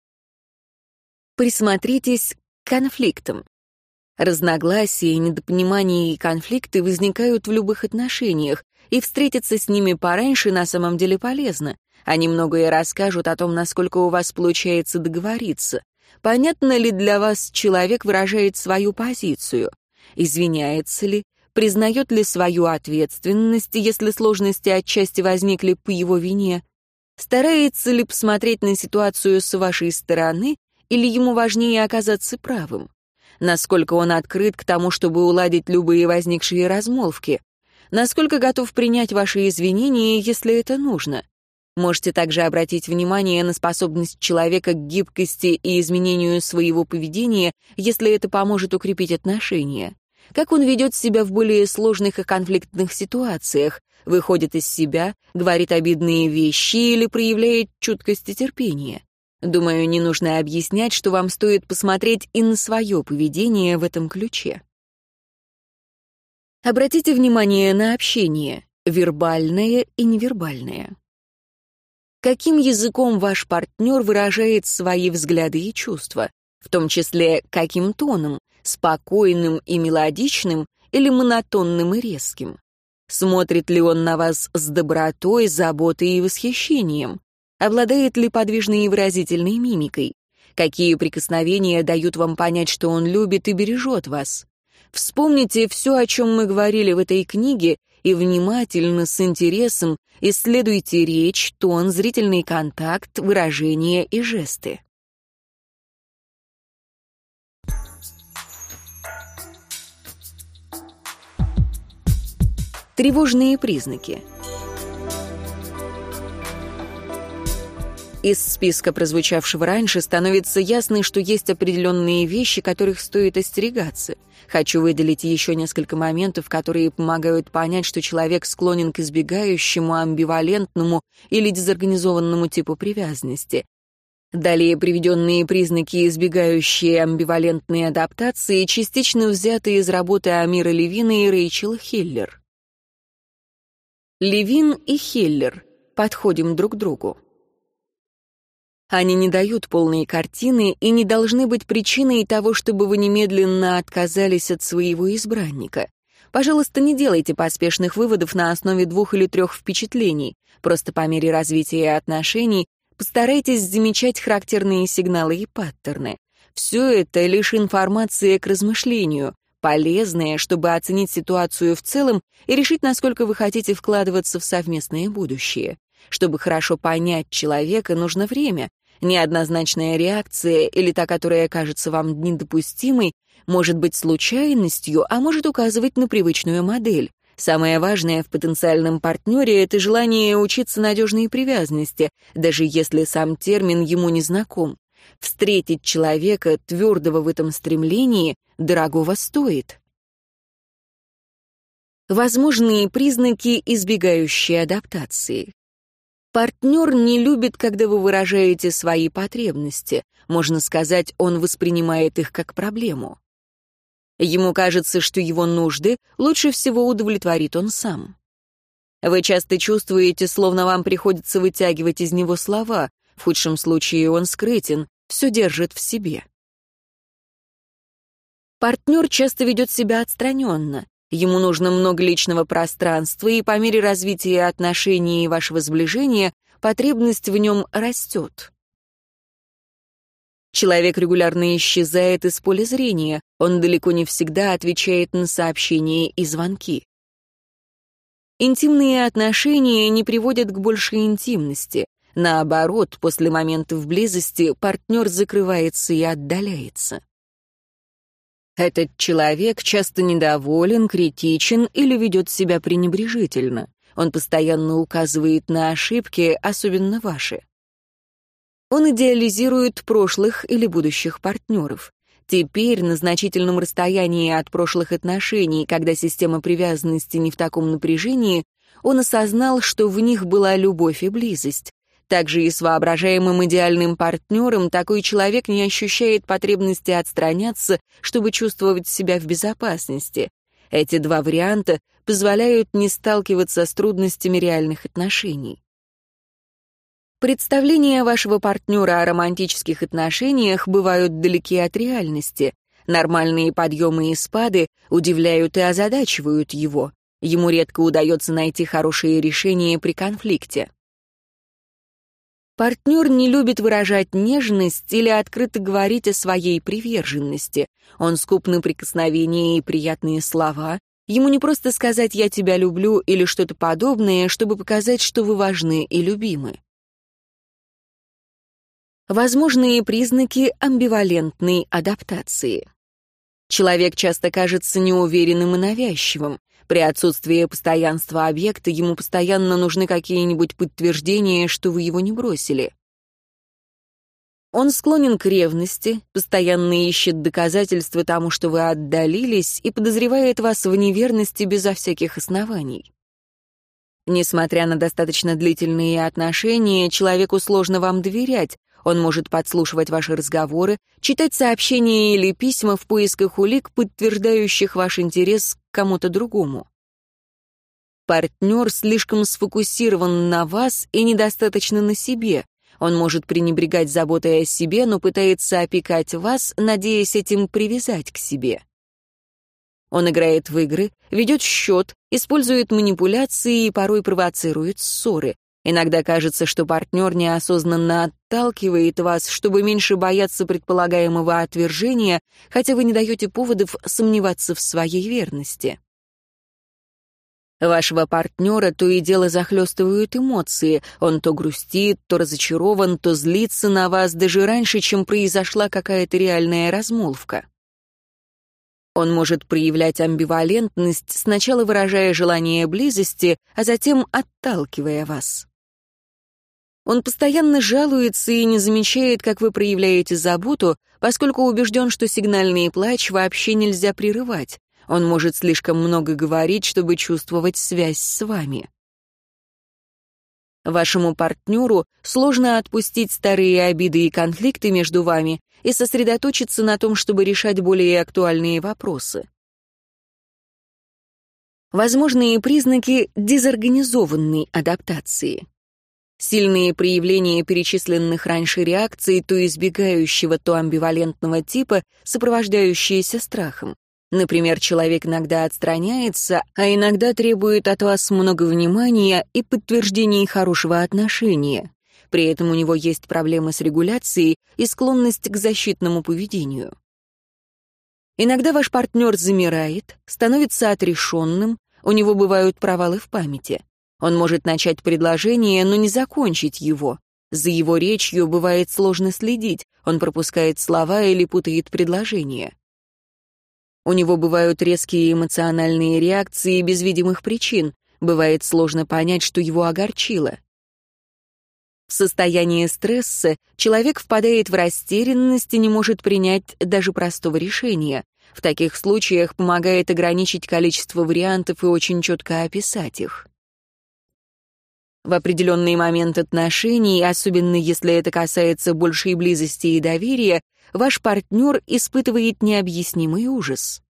Присмотритесь к конфликтам. Разногласия, недопонимания и конфликты возникают в любых отношениях, и встретиться с ними пораньше на самом деле полезно. Они многое расскажут о том, насколько у вас получается договориться. Понятно ли для вас человек выражает свою позицию? Извиняется ли? Признает ли свою ответственность, если сложности отчасти возникли по его вине? Старается ли посмотреть на ситуацию с вашей стороны, или ему важнее оказаться правым? Насколько он открыт к тому, чтобы уладить любые возникшие размолвки? Насколько готов принять ваши извинения, если это нужно? Можете также обратить внимание на способность человека к гибкости и изменению своего поведения, если это поможет укрепить отношения. Как он ведет себя в более сложных и конфликтных ситуациях, выходит из себя, говорит обидные вещи или проявляет чуткость и терпение. Думаю, не нужно объяснять, что вам стоит посмотреть и на свое поведение в этом ключе. Обратите внимание на общение, вербальное и невербальное. Каким языком ваш партнер выражает свои взгляды и чувства, в том числе каким тоном, спокойным и мелодичным или монотонным и резким? Смотрит ли он на вас с добротой, заботой и восхищением? Обладает ли подвижной и выразительной мимикой? Какие прикосновения дают вам понять, что он любит и бережет вас? Вспомните все, о чем мы говорили в этой книге, и внимательно, с интересом исследуйте речь, тон, зрительный контакт, выражения и жесты. Тревожные признаки. Из списка, прозвучавшего раньше, становится ясно, что есть определенные вещи, которых стоит остерегаться. Хочу выделить еще несколько моментов, которые помогают понять, что человек склонен к избегающему, амбивалентному или дезорганизованному типу привязанности. Далее приведенные признаки избегающей амбивалентной адаптации частично взяты из работы Амира Левина и Рэйчел Хиллер. Левин и Хиллер. Подходим друг к другу. Они не дают полной картины и не должны быть причиной того, чтобы вы немедленно отказались от своего избранника. Пожалуйста, не делайте поспешных выводов на основе 2 или 3 впечатлений. Просто по мере развития отношений постарайтесь замечать характерные сигналы и паттерны. Все это лишь информация к размышлению, полезная, чтобы оценить ситуацию в целом и решить, насколько вы хотите вкладываться в совместное будущее. Чтобы хорошо понять человека, нужно время. Неоднозначная реакция или та, которая кажется вам недопустимой, может быть случайностью, а может указывать на привычную модель. Самое важное в потенциальном партнере — это желание учиться надежной привязанности, даже если сам термин ему не знаком. Встретить человека, твердого в этом стремлении, дорогого стоит. Возможные признаки избегающей адаптации. Партнер не любит, когда вы выражаете свои потребности. Можно сказать, он воспринимает их как проблему. Ему кажется, что его нужды лучше всего удовлетворит он сам. Вы часто чувствуете, словно вам приходится вытягивать из него слова. В худшем случае он скрытен, все держит в себе. Партнер часто ведет себя отстраненно. Ему нужно много личного пространства, и по мере развития отношений и вашего сближения потребность в нем растет. Человек регулярно исчезает из поля зрения, он далеко не всегда отвечает на сообщения и звонки. Интимные отношения не приводят к большей интимности. Наоборот, после моментов близости партнер закрывается и отдаляется. Этот человек часто недоволен, критичен или ведет себя пренебрежительно. Он постоянно указывает на ошибки, особенно ваши. Он идеализирует прошлых или будущих партнеров. Теперь, на значительном расстоянии от прошлых отношений, когда система привязанности не в таком напряжении, он осознал, что в них была любовь и близость. Также и с воображаемым идеальным партнером такой человек не ощущает потребности отстраняться, чтобы чувствовать себя в безопасности. Эти два варианта позволяют не сталкиваться с трудностями реальных отношений. Представления вашего партнера о романтических отношениях бывают далеки от реальности. Нормальные подъемы и спады удивляют и озадачивают его. Ему редко удается найти хорошие решения при конфликте. Партнер не любит выражать нежность или открыто говорить о своей приверженности. Он скуп на прикосновения и приятные слова. Ему не просто сказать «я тебя люблю» или что-то подобное, чтобы показать, что вы важны и любимы. Возможные признаки амбивалентной адаптации. Человек часто кажется неуверенным и навязчивым. При отсутствии постоянства объекта ему постоянно нужны какие-нибудь подтверждения, что вы его не бросили. Он склонен к ревности, постоянно ищет доказательства тому, что вы отдалились, и подозревает вас в неверности безо всяких оснований. Несмотря на достаточно длительные отношения, человеку сложно вам доверять. Он может подслушивать ваши разговоры, читать сообщения или письма в поисках улик, подтверждающих ваш интерес к кому-то другому. Партнер слишком сфокусирован на вас и недостаточно на себе. Он может пренебрегать заботой о себе, но пытается опекать вас, надеясь этим привязать к себе. Он играет в игры, ведет счет, использует манипуляции и порой провоцирует ссоры. Иногда кажется, что партнер неосознанно отталкивает вас, чтобы меньше бояться предполагаемого отвержения, хотя вы не даете поводов сомневаться в своей верности. Вашего партнера то и дело захлестывают эмоции. Он то грустит, то разочарован, то злится на вас даже раньше, чем произошла какая-то реальная размолвка. Он может проявлять амбивалентность, сначала выражая желание близости, а затем отталкивая вас. Он постоянно жалуется и не замечает, как вы проявляете заботу, поскольку убежден, что сигнальный плач вообще нельзя прерывать. Он может слишком много говорить, чтобы чувствовать связь с вами. Вашему партнеру сложно отпустить старые обиды и конфликты между вами и сосредоточиться на том, чтобы решать более актуальные вопросы. Возможные признаки дезорганизованной адаптации. Сильные проявления перечисленных раньше реакций, то избегающего, то амбивалентного типа, сопровождающиеся страхом. Например, человек иногда отстраняется, а иногда требует от вас много внимания и подтверждений хорошего отношения. При этом у него есть проблемы с регуляцией и склонность к защитному поведению. Иногда ваш партнер замирает, становится отрешенным, у него бывают провалы в памяти. Он может начать предложение, но не закончить его. За его речью бывает сложно следить, он пропускает слова или путает предложения. У него бывают резкие эмоциональные реакции без видимых причин, бывает сложно понять, что его огорчило. В состоянии стресса человек впадает в растерянность и не может принять даже простого решения. В таких случаях помогает ограничить количество вариантов и очень четко описать их. В определенный момент отношений, особенно если это касается большей близости и доверия, ваш партнер испытывает необъяснимый ужас.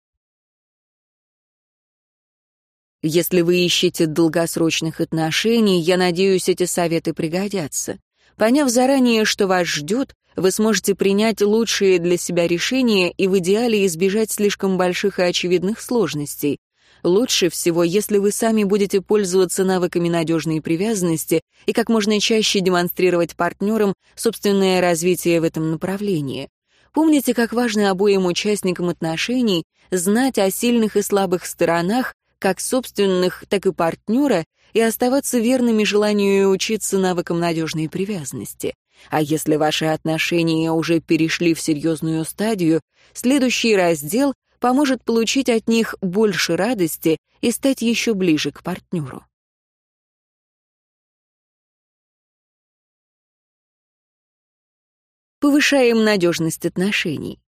Если вы ищете долгосрочных отношений, я надеюсь, эти советы пригодятся. Поняв заранее, что вас ждет, вы сможете принять лучшие для себя решения и в идеале избежать слишком больших и очевидных сложностей. Лучше всего, если вы сами будете пользоваться навыками надежной привязанности и как можно чаще демонстрировать партнерам собственное развитие в этом направлении. Помните, как важно обоим участникам отношений знать о сильных и слабых сторонах, как собственных, так и партнера, и оставаться верными желанию учиться навыкам надежной привязанности. А если ваши отношения уже перешли в серьезную стадию, следующий раздел поможет получить от них больше радости и стать еще ближе к партнеру. Повышаем надежность отношений.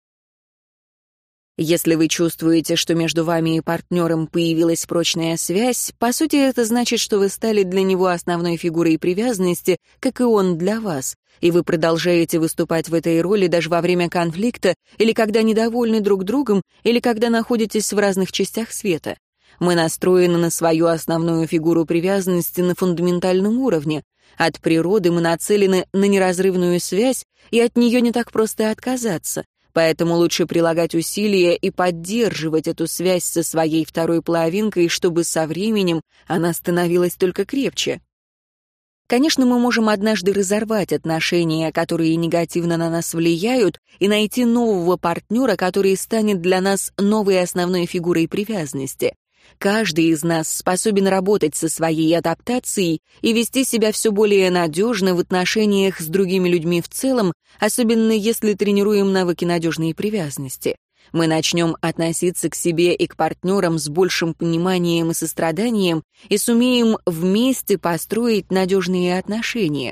Если вы чувствуете, что между вами и партнером появилась прочная связь, по сути, это значит, что вы стали для него основной фигурой привязанности, как и он для вас, и вы продолжаете выступать в этой роли даже во время конфликта или когда недовольны друг другом, или когда находитесь в разных частях света. Мы настроены на свою основную фигуру привязанности на фундаментальном уровне. От природы мы нацелены на неразрывную связь, и от нее не так просто отказаться. Поэтому лучше прилагать усилия и поддерживать эту связь со своей второй половинкой, чтобы со временем она становилась только крепче. Конечно, мы можем однажды разорвать отношения, которые негативно на нас влияют, и найти нового партнера, который станет для нас новой основной фигурой привязанности. Каждый из нас способен работать со своей адаптацией и вести себя все более надежно в отношениях с другими людьми в целом, особенно если тренируем навыки надежной привязанности. Мы начнем относиться к себе и к партнерам с большим пониманием и состраданием и сумеем вместе построить надежные отношения.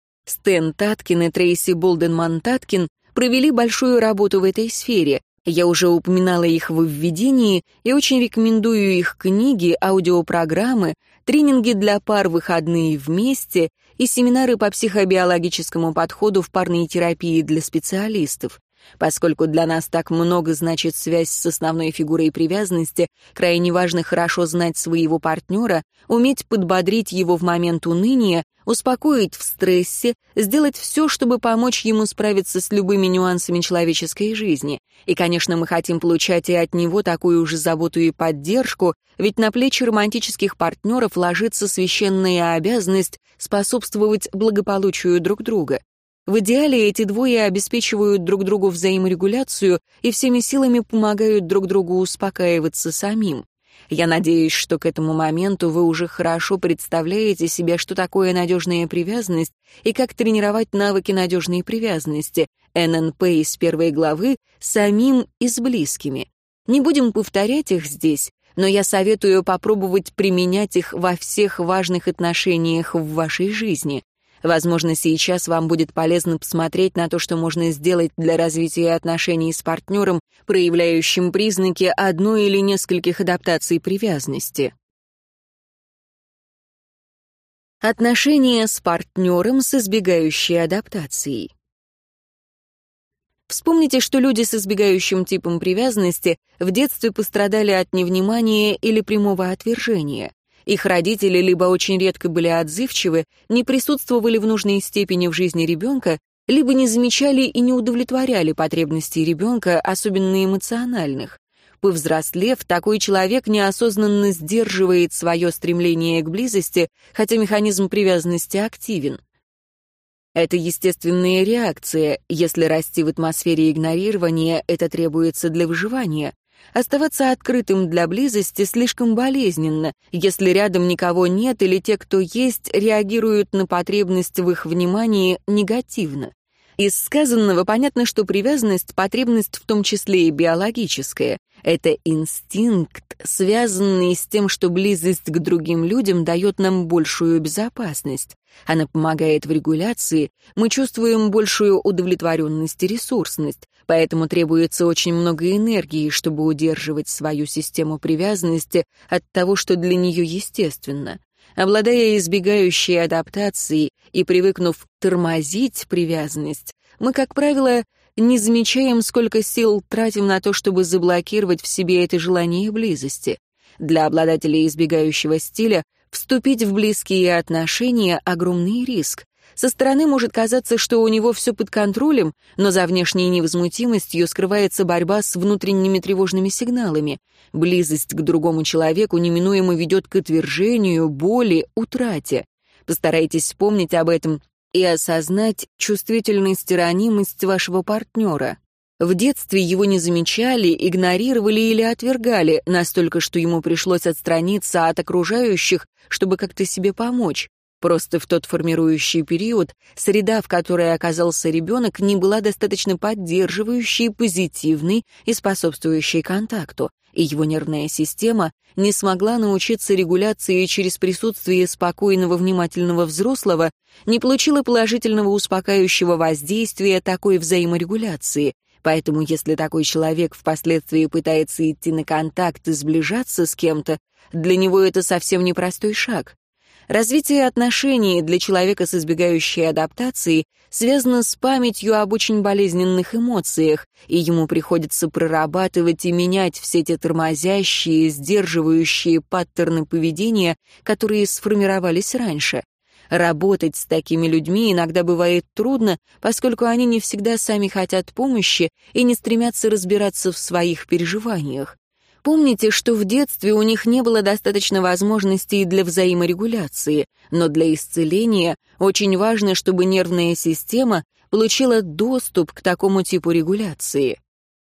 Стэн Таткин и Трейси Болденман-Таткин провели большую работу в этой сфере. Я уже упоминала их в введении и очень рекомендую их книги, аудиопрограммы, тренинги для пар «Выходные вместе» и семинары по психобиологическому подходу в парной терапии для специалистов. Поскольку для нас так много значит связь с основной фигурой привязанности, крайне важно хорошо знать своего партнера, уметь подбодрить его в момент уныния, успокоить в стрессе, сделать все, чтобы помочь ему справиться с любыми нюансами человеческой жизни. И, конечно, мы хотим получать и от него такую же заботу и поддержку, ведь на плечи романтических партнеров ложится священная обязанность способствовать благополучию друг друга. В идеале эти двое обеспечивают друг другу взаиморегуляцию и всеми силами помогают друг другу успокаиваться самим. Я надеюсь, что к этому моменту вы уже хорошо представляете себе, что такое надежная привязанность и как тренировать навыки надежной привязанности, ННП из 1 главы, самим и с близкими. Не будем повторять их здесь, но я советую попробовать применять их во всех важных отношениях в вашей жизни. Возможно, сейчас вам будет полезно посмотреть на то, что можно сделать для развития отношений с партнером, проявляющим признаки одной или нескольких адаптаций привязанности. Отношения с партнером с избегающей адаптацией. Вспомните, что люди с избегающим типом привязанности в детстве пострадали от невнимания или прямого отвержения. Их родители либо очень редко были отзывчивы, не присутствовали в нужной степени в жизни ребенка, либо не замечали и не удовлетворяли потребностей ребенка, особенно эмоциональных. Повзрослев, такой человек неосознанно сдерживает свое стремление к близости, хотя механизм привязанности активен. Это естественная реакция. Если расти в атмосфере игнорирования, это требуется для выживания. Оставаться открытым для близости слишком болезненно, если рядом никого нет или те, кто есть, реагируют на потребность в их внимании негативно. Из сказанного понятно, что привязанность — потребность в том числе и биологическая. Это инстинкт, связанный с тем, что близость к другим людям дает нам большую безопасность. Она помогает в регуляции, мы чувствуем большую удовлетворенность и ресурсность, поэтому требуется очень много энергии, чтобы удерживать свою систему привязанности от того, что для нее естественно. Обладая избегающей адаптацией и привыкнув тормозить привязанность, мы, как правило, не замечаем, сколько сил тратим на то, чтобы заблокировать в себе это желание близости. Для обладателей избегающего стиля вступить в близкие отношения — огромный риск. Со стороны может казаться, что у него все под контролем, но за внешней невозмутимостью скрывается борьба с внутренними тревожными сигналами. Близость к другому человеку неминуемо ведет к отвержению, боли, утрате. Постарайтесь помнить об этом и осознать чувствительность и ранимость вашего партнера. В детстве его не замечали, игнорировали или отвергали, настолько, что ему пришлось отстраниться от окружающих, чтобы как-то себе помочь. Просто в тот формирующий период среда, в которой оказался ребенок, не была достаточно поддерживающей, позитивной и способствующей контакту, и его нервная система не смогла научиться регуляции через присутствие спокойного, внимательного взрослого, не получила положительного успокаивающего воздействия такой взаиморегуляции. Поэтому, если такой человек впоследствии пытается идти на контакт и сближаться с кем-то, для него это совсем непростой шаг. Развитие отношений для человека с избегающей адаптацией связано с памятью об очень болезненных эмоциях, и ему приходится прорабатывать и менять все те тормозящие, сдерживающие паттерны поведения, которые сформировались раньше. Работать с такими людьми иногда бывает трудно, поскольку они не всегда сами хотят помощи и не стремятся разбираться в своих переживаниях. Помните, что в детстве у них не было достаточно возможностей для взаиморегуляции, но для исцеления очень важно, чтобы нервная система получила доступ к такому типу регуляции.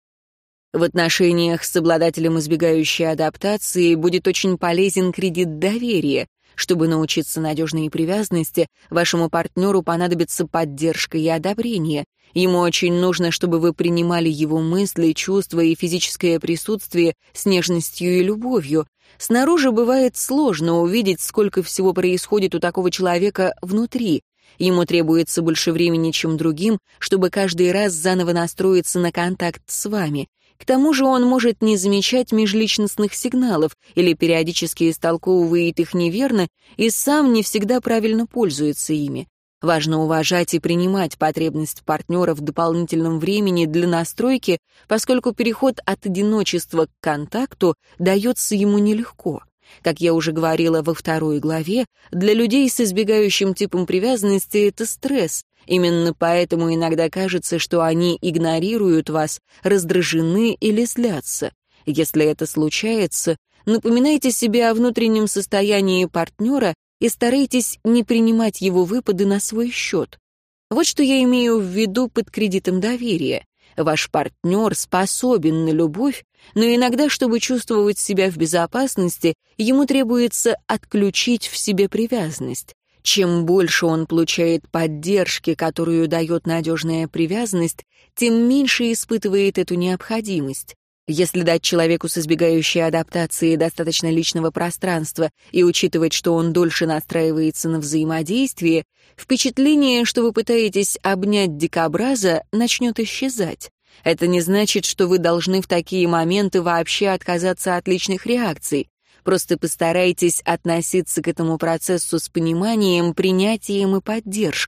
В отношениях с обладателем избегающей адаптации будет очень полезен кредит доверия. Чтобы научиться надежной привязанности, вашему партнеру понадобится поддержка и одобрение. Ему очень нужно, чтобы вы принимали его мысли, чувства и физическое присутствие с нежностью и любовью. Снаружи бывает сложно увидеть, сколько всего происходит у такого человека внутри. Ему требуется больше времени, чем другим, чтобы каждый раз заново настроиться на контакт с вами. К тому же он может не замечать межличностных сигналов или периодически истолковывает их неверно и сам не всегда правильно пользуется ими. Важно уважать и принимать потребность партнера в дополнительном времени для настройки, поскольку переход от одиночества к контакту дается ему нелегко. Как я уже говорила во 2 главе, для людей с избегающим типом привязанности это стресс. Именно поэтому иногда кажется, что они игнорируют вас, раздражены или злятся. Если это случается, напоминайте себе о внутреннем состоянии партнера и старайтесь не принимать его выпады на свой счет. Вот что я имею в виду под кредитом доверия. Ваш партнер способен на любовь, но иногда, чтобы чувствовать себя в безопасности, ему требуется отключить в себе привязанность. Чем больше он получает поддержки, которую дает надежная привязанность, тем меньше испытывает эту необходимость. Если дать человеку с избегающей адаптацией достаточно личного пространства и учитывать, что он дольше настраивается на взаимодействие, впечатление, что вы пытаетесь обнять дикобраза, начнет исчезать. Это не значит, что вы должны в такие моменты вообще отказаться от личных реакций. Просто постарайтесь относиться к этому процессу с пониманием, принятием и поддержкой.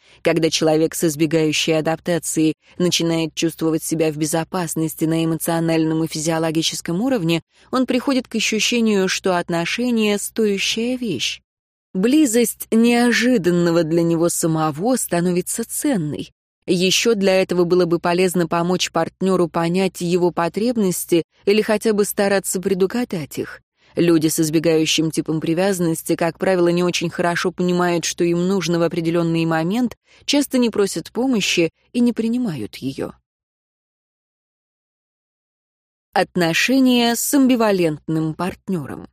Когда человек с избегающей адаптацией начинает чувствовать себя в безопасности на эмоциональном и физиологическом уровне, он приходит к ощущению, что отношения — стоящая вещь. Близость неожиданного для него самого становится ценной. Еще для этого было бы полезно помочь партнеру понять его потребности или хотя бы стараться предугадать их. Люди с избегающим типом привязанности, как правило, не очень хорошо понимают, что им нужно в определенный момент, часто не просят помощи и не принимают ее. Отношения с амбивалентным партнером.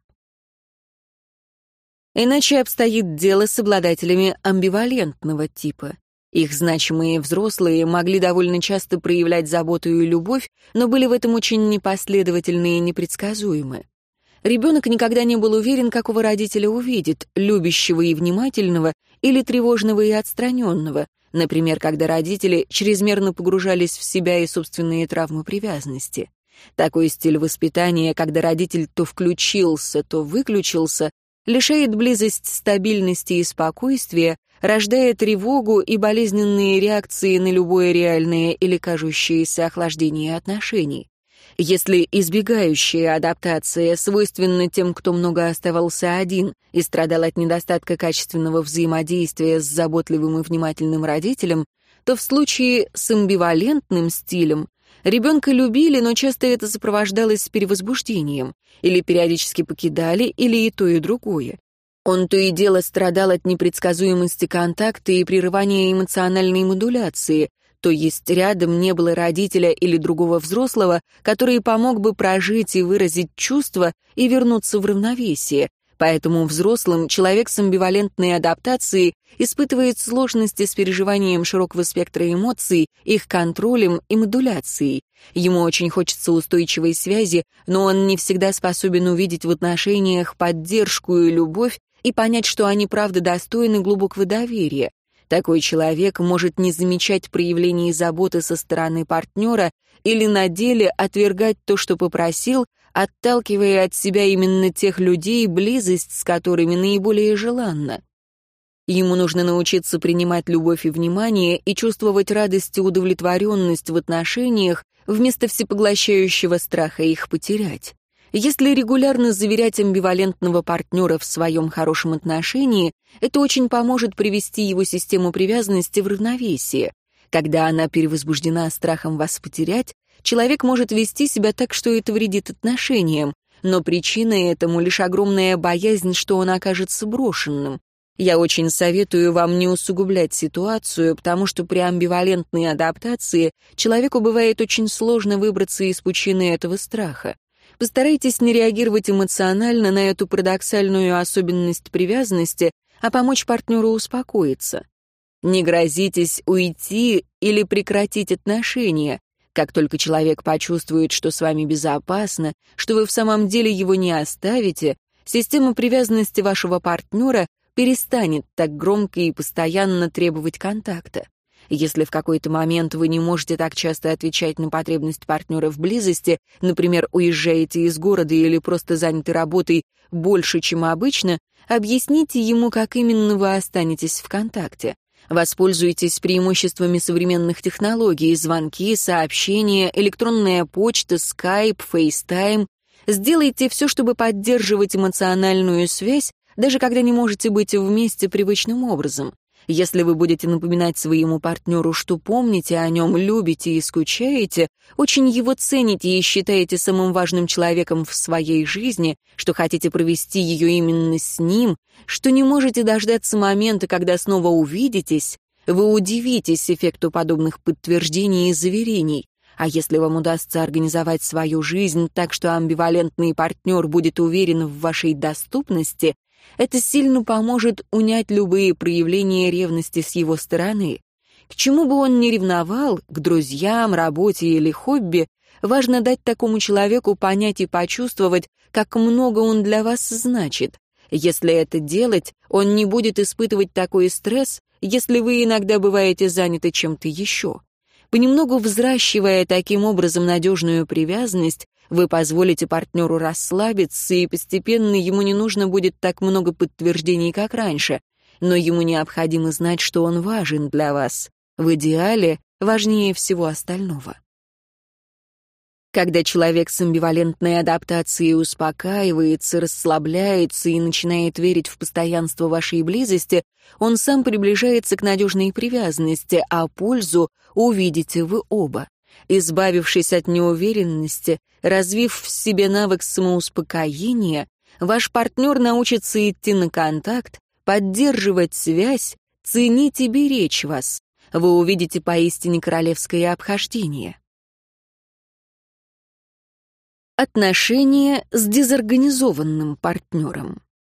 Иначе обстоит дело с обладателями амбивалентного типа. Их значимые взрослые могли довольно часто проявлять заботу и любовь, но были в этом очень непоследовательны и непредсказуемы. Ребенок никогда не был уверен, какого родителя увидит, любящего и внимательного или тревожного и отстраненного, например, когда родители чрезмерно погружались в себя и собственные травмы привязанности. Такой стиль воспитания, когда родитель то включился, то выключился, лишает близость стабильности и спокойствия, рождая тревогу и болезненные реакции на любое реальное или кажущееся охлаждение отношений. Если избегающая адаптация свойственна тем, кто много оставался один и страдал от недостатка качественного взаимодействия с заботливым и внимательным родителем, то в случае с амбивалентным стилем ребенка любили, но часто это сопровождалось перевозбуждением, или периодически покидали, или и то, и другое. Он то и дело страдал от непредсказуемости контакта и прерывания эмоциональной модуляции, то есть рядом не было родителя или другого взрослого, который помог бы прожить и выразить чувства и вернуться в равновесие. Поэтому взрослым человек с амбивалентной адаптацией испытывает сложности с переживанием широкого спектра эмоций, их контролем и модуляцией. Ему очень хочется устойчивой связи, но он не всегда способен увидеть в отношениях поддержку и любовь и понять, что они правда достойны глубокого доверия. Такой человек может не замечать проявлений заботы со стороны партнера или на деле отвергать то, что попросил, отталкивая от себя именно тех людей, близость с которыми наиболее желанна. Ему нужно научиться принимать любовь и внимание и чувствовать радость и удовлетворенность в отношениях вместо всепоглощающего страха их потерять. Если регулярно заверять амбивалентного партнера в своем хорошем отношении, это очень поможет привести его систему привязанности в равновесие. Когда она перевозбуждена страхом вас потерять, человек может вести себя так, что это вредит отношениям, но причиной этому лишь огромная боязнь, что он окажется брошенным. Я очень советую вам не усугублять ситуацию, потому что при амбивалентной адаптации человеку бывает очень сложно выбраться из пучины этого страха. Постарайтесь не реагировать эмоционально на эту парадоксальную особенность привязанности, а помочь партнеру успокоиться. Не грозитесь уйти или прекратить отношения. Как только человек почувствует, что с вами безопасно, что вы в самом деле его не оставите, система привязанности вашего партнера перестанет так громко и постоянно требовать контакта. Если в какой-то момент вы не можете так часто отвечать на потребность партнера в близости, например, уезжаете из города или просто заняты работой больше, чем обычно, объясните ему, как именно вы останетесь в контакте. Воспользуйтесь преимуществами современных технологий: звонки, сообщения, электронная почта, Skype, FaceTime. Сделайте все, чтобы поддерживать эмоциональную связь, даже когда не можете быть вместе привычным образом. Если вы будете напоминать своему партнеру, что помните о нем, любите и скучаете, очень его цените и считаете самым важным человеком в своей жизни, что хотите провести ее именно с ним, что не можете дождаться момента, когда снова увидитесь, вы удивитесь эффекту подобных подтверждений и заверений. А если вам удастся организовать свою жизнь так, что амбивалентный партнер будет уверен в вашей доступности, это сильно поможет унять любые проявления ревности с его стороны. К чему бы он ни ревновал, к друзьям, работе или хобби, важно дать такому человеку понять и почувствовать, как много он для вас значит. Если это делать, он не будет испытывать такой стресс, если вы иногда бываете заняты чем-то еще. Понемногу взращивая таким образом надежную привязанность, вы позволите партнеру расслабиться, и постепенно ему не нужно будет так много подтверждений, как раньше. но ему необходимо знать, что он важен для вас. В идеале важнее всего остального. Когда человек с амбивалентной адаптацией успокаивается, расслабляется и начинает верить в постоянство вашей близости, он сам приближается к надежной привязанности, а пользу увидите вы оба. Избавившись от неуверенности, развив в себе навык самоуспокоения, ваш партнер научится идти на контакт, поддерживать связь, ценить и беречь вас. Вы увидите поистине королевское обхождение. Отношения с дезорганизованным партнером.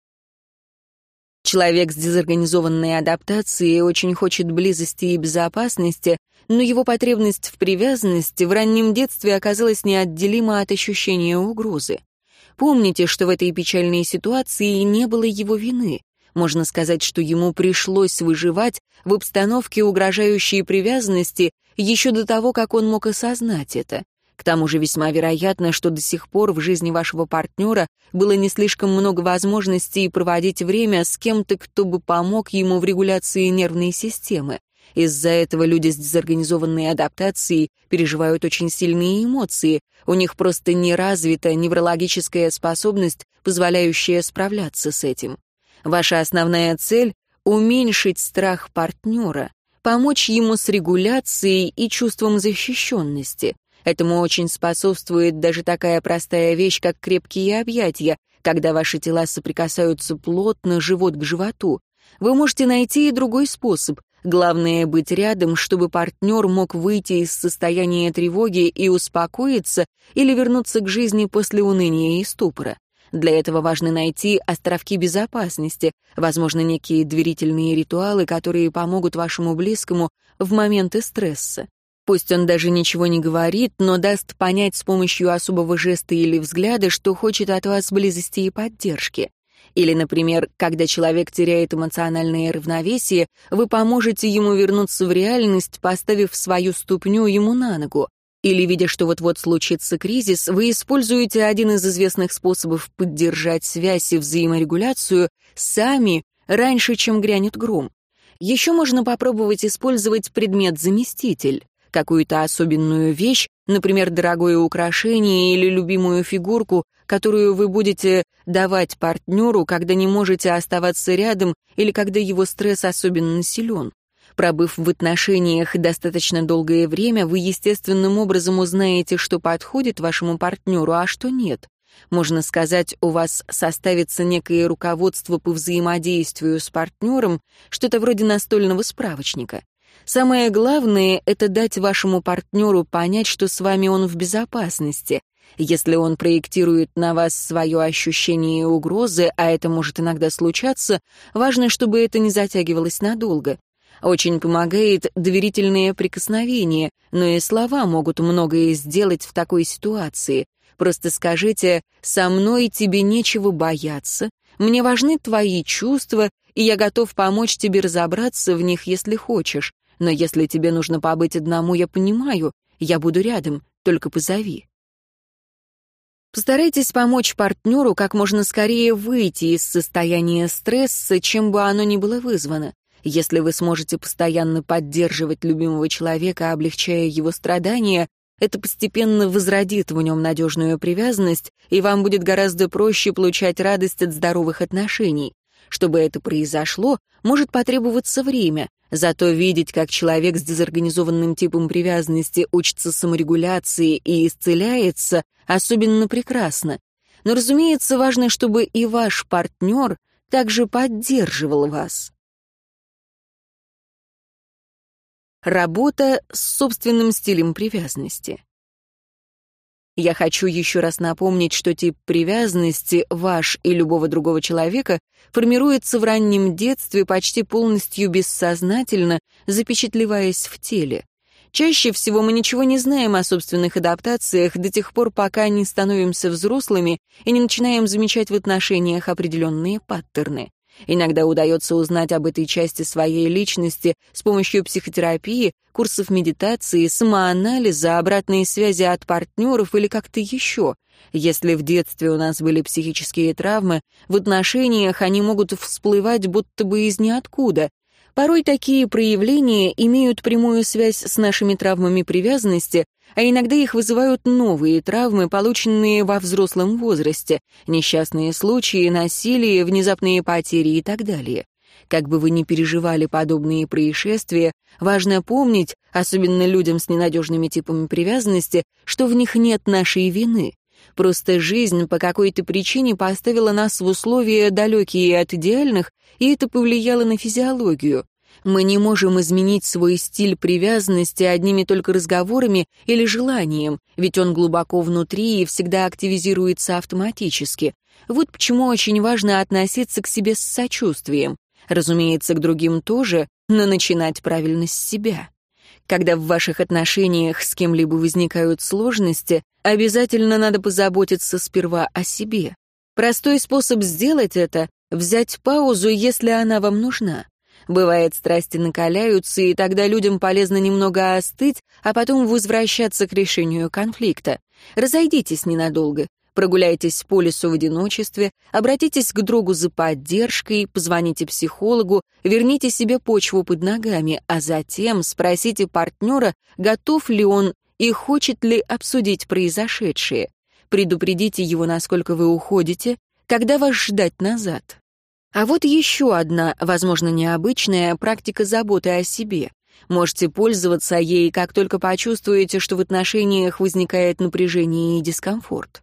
Человек с дезорганизованной адаптацией очень хочет близости и безопасности, но его потребность в привязанности в раннем детстве оказалась неотделима от ощущения угрозы. Помните, что в этой печальной ситуации не было его вины. Можно сказать, что ему пришлось выживать в обстановке угрожающей привязанности еще до того, как он мог осознать это. К тому же весьма вероятно, что до сих пор в жизни вашего партнера было не слишком много возможностей проводить время с кем-то, кто бы помог ему в регуляции нервной системы. Из-за этого люди с дезорганизованной адаптацией переживают очень сильные эмоции, у них просто не развита неврологическая способность, позволяющая справляться с этим. Ваша основная цель — уменьшить страх партнера, помочь ему с регуляцией и чувством защищенности. Этому очень способствует даже такая простая вещь, как крепкие объятия, когда ваши тела соприкасаются плотно, живот к животу. Вы можете найти и другой способ. Главное — быть рядом, чтобы партнер мог выйти из состояния тревоги и успокоиться или вернуться к жизни после уныния и ступора. Для этого важно найти островки безопасности, возможно, некие доверительные ритуалы, которые помогут вашему близкому в моменты стресса. Пусть он даже ничего не говорит, но даст понять с помощью особого жеста или взгляда, что хочет от вас близости и поддержки. Или, например, когда человек теряет эмоциональное равновесие, вы поможете ему вернуться в реальность, поставив свою ступню ему на ногу. Или, видя, что вот-вот случится кризис, вы используете один из известных способов поддержать связь и взаиморегуляцию сами раньше, чем грянет гром. Еще можно попробовать использовать предмет-заместитель. Какую-то особенную вещь, например, дорогое украшение или любимую фигурку, которую вы будете давать партнеру, когда не можете оставаться рядом или когда его стресс особенно силен. Пробыв в отношениях достаточно долгое время, вы естественным образом узнаете, что подходит вашему партнеру, а что нет. Можно сказать, у вас составится некое руководство по взаимодействию с партнером, что-то вроде настольного справочника. Самое главное — это дать вашему партнеру понять, что с вами он в безопасности. Если он проектирует на вас свое ощущение угрозы, а это может иногда случаться, важно, чтобы это не затягивалось надолго. Очень помогает доверительное прикосновение, но и слова могут многое сделать в такой ситуации. Просто скажите: «Со мной тебе нечего бояться, мне важны твои чувства, и я готов помочь тебе разобраться в них, если хочешь. Но если тебе нужно побыть одному, я понимаю, я буду рядом, только позови». Постарайтесь помочь партнеру как можно скорее выйти из состояния стресса, чем бы оно ни было вызвано. Если вы сможете постоянно поддерживать любимого человека, облегчая его страдания, это постепенно возродит в нем надежную привязанность, и вам будет гораздо проще получать радость от здоровых отношений. Чтобы это произошло, может потребоваться время, зато видеть, как человек с дезорганизованным типом привязанности учится саморегуляции и исцеляется, особенно прекрасно. Но, разумеется, важно, чтобы и ваш партнер также поддерживал вас. Работа с собственным стилем привязанности. Я хочу еще раз напомнить, что тип привязанности ваш и любого другого человека формируется в раннем детстве почти полностью бессознательно, запечатлеваясь в теле. Чаще всего мы ничего не знаем о собственных адаптациях до тех пор, пока не становимся взрослыми и не начинаем замечать в отношениях определенные паттерны. Иногда удается узнать об этой части своей личности с помощью психотерапии, курсов медитации, самоанализа, обратной связи от партнеров или как-то еще. Если в детстве у нас были психические травмы, в отношениях они могут всплывать будто бы из ниоткуда. Порой такие проявления имеют прямую связь с нашими травмами привязанности, а иногда их вызывают новые травмы, полученные во взрослом возрасте, несчастные случаи, насилие, внезапные потери и так далее. Как бы вы ни переживали подобные происшествия, важно помнить, особенно людям с ненадежными типами привязанности, что в них нет нашей вины. Просто жизнь по какой-то причине поставила нас в условия, далекие от идеальных, и это повлияло на физиологию. Мы не можем изменить свой стиль привязанности одними только разговорами или желанием, ведь он глубоко внутри и всегда активизируется автоматически. Вот почему очень важно относиться к себе с сочувствием. Разумеется, к другим тоже, но начинать правильно с себя. Когда в ваших отношениях с кем-либо возникают сложности, обязательно надо позаботиться сперва о себе. Простой способ сделать это — взять паузу, если она вам нужна. Бывает, страсти накаляются, и тогда людям полезно немного остыть, а потом возвращаться к решению конфликта. Разойдитесь ненадолго, прогуляйтесь по лесу в одиночестве, обратитесь к другу за поддержкой, позвоните психологу, верните себе почву под ногами, а затем спросите партнера, готов ли он и хочет ли обсудить произошедшее. Предупредите его, насколько вы уходите, когда вас ждать назад. А вот еще одна, возможно, необычная практика заботы о себе. Можете пользоваться ей, как только почувствуете, что в отношениях возникает напряжение и дискомфорт.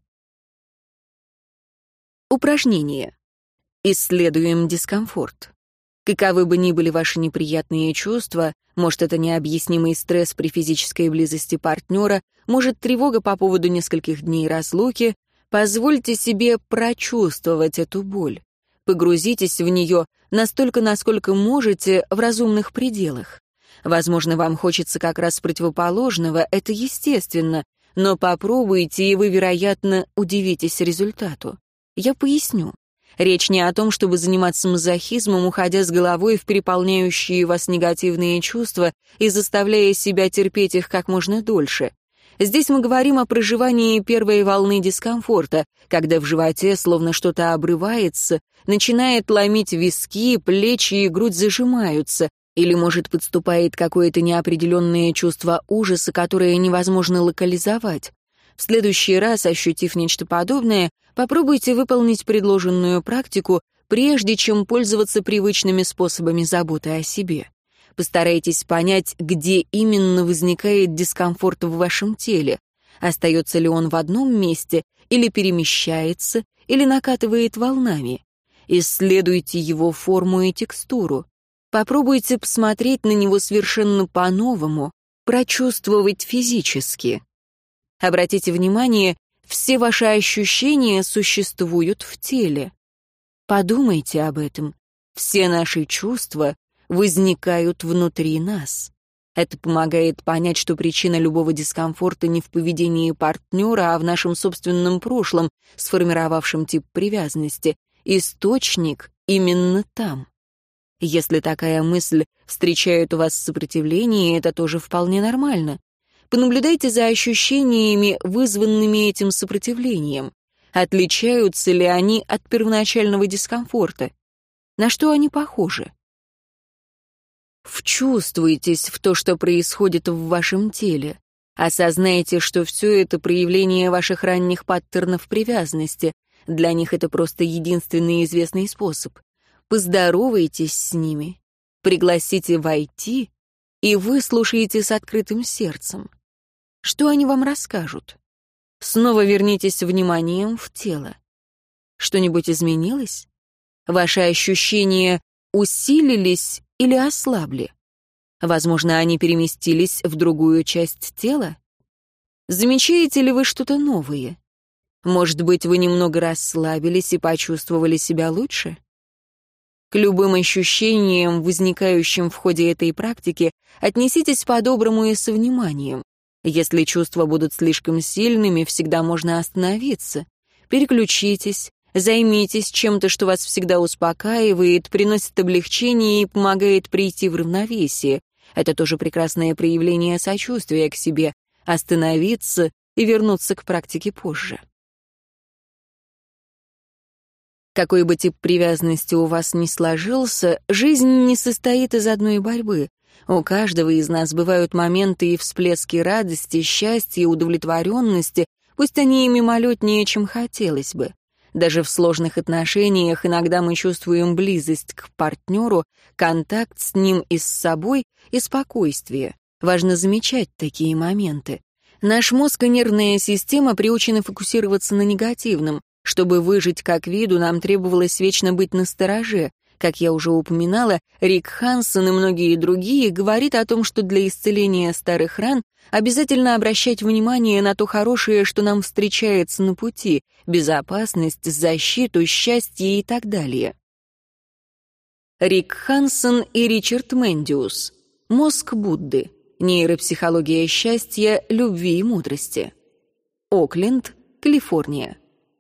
Упражнение. Исследуем дискомфорт. Каковы бы ни были ваши неприятные чувства, может, это необъяснимый стресс при физической близости партнера, может, тревога по поводу нескольких дней разлуки, позвольте себе прочувствовать эту боль. Погрузитесь в нее настолько, насколько можете, в разумных пределах. Возможно, вам хочется как раз противоположного, это естественно, но попробуйте, и вы, вероятно, удивитесь результату. Я поясню. Речь не о том, чтобы заниматься мазохизмом, уходя с головой в переполняющие вас негативные чувства и заставляя себя терпеть их как можно дольше. Здесь мы говорим о проживании первой волны дискомфорта, когда в животе словно что-то обрывается, начинает ломить виски, плечи и грудь зажимаются, или, может, подступает какое-то неопределенное чувство ужаса, которое невозможно локализовать. В следующий раз, ощутив нечто подобное, попробуйте выполнить предложенную практику, прежде чем пользоваться привычными способами заботы о себе. Постарайтесь понять, где именно возникает дискомфорт в вашем теле. Остается ли он в одном месте, или перемещается, или накатывает волнами. Исследуйте его форму и текстуру. Попробуйте посмотреть на него совершенно по-новому, прочувствовать физически. Обратите внимание, все ваши ощущения существуют в теле. Подумайте об этом. Все наши чувства возникают внутри нас. Это помогает понять, что причина любого дискомфорта не в поведении партнера, а в нашем собственном прошлом, сформировавшем тип привязанности. Источник именно там. Если такая мысль встречает у вас сопротивление, это тоже вполне нормально. Понаблюдайте за ощущениями, вызванными этим сопротивлением. Отличаются ли они от первоначального дискомфорта? На что они похожи? Вчувствуйтесь в то, что происходит в вашем теле. Осознайте, что все это проявление ваших ранних паттернов привязанности. Для них это просто единственный известный способ. Поздоровайтесь с ними, пригласите войти и выслушайте с открытым сердцем. Что они вам расскажут? Снова вернитесь вниманием в тело. Что-нибудь изменилось? Ваши ощущения усилились или ослабли? Возможно, они переместились в другую часть тела? Замечаете ли вы что-то новое? Может быть, вы немного расслабились и почувствовали себя лучше? К любым ощущениям, возникающим в ходе этой практики, отнеситесь по-доброму и со вниманием. Если чувства будут слишком сильными, всегда можно остановиться. Переключитесь, Займитесь чем-то, что вас всегда успокаивает, приносит облегчение и помогает прийти в равновесие. Это тоже прекрасное проявление сочувствия к себе. Остановиться и вернуться к практике позже. Какой бы тип привязанности у вас ни сложился, жизнь не состоит из одной борьбы. У каждого из нас бывают моменты и всплески радости, счастья, удовлетворенности, пусть они и мимолетнее, чем хотелось бы. Даже в сложных отношениях иногда мы чувствуем близость к партнеру, контакт с ним и с собой и спокойствие. Важно замечать такие моменты. Наш мозг и нервная система приучены фокусироваться на негативном. Чтобы выжить как виду, нам требовалось вечно быть настороже. Как я уже упоминала, Рик Хансен и многие другие говорят о том, что для исцеления старых ран обязательно обращать внимание на то хорошее, что нам встречается на пути, безопасность, защиту, счастье и так далее. Рик Хансен и Ричард Мэндиус. «Мозг Будды. Нейропсихология счастья, любви и мудрости». Окленд, Калифорния.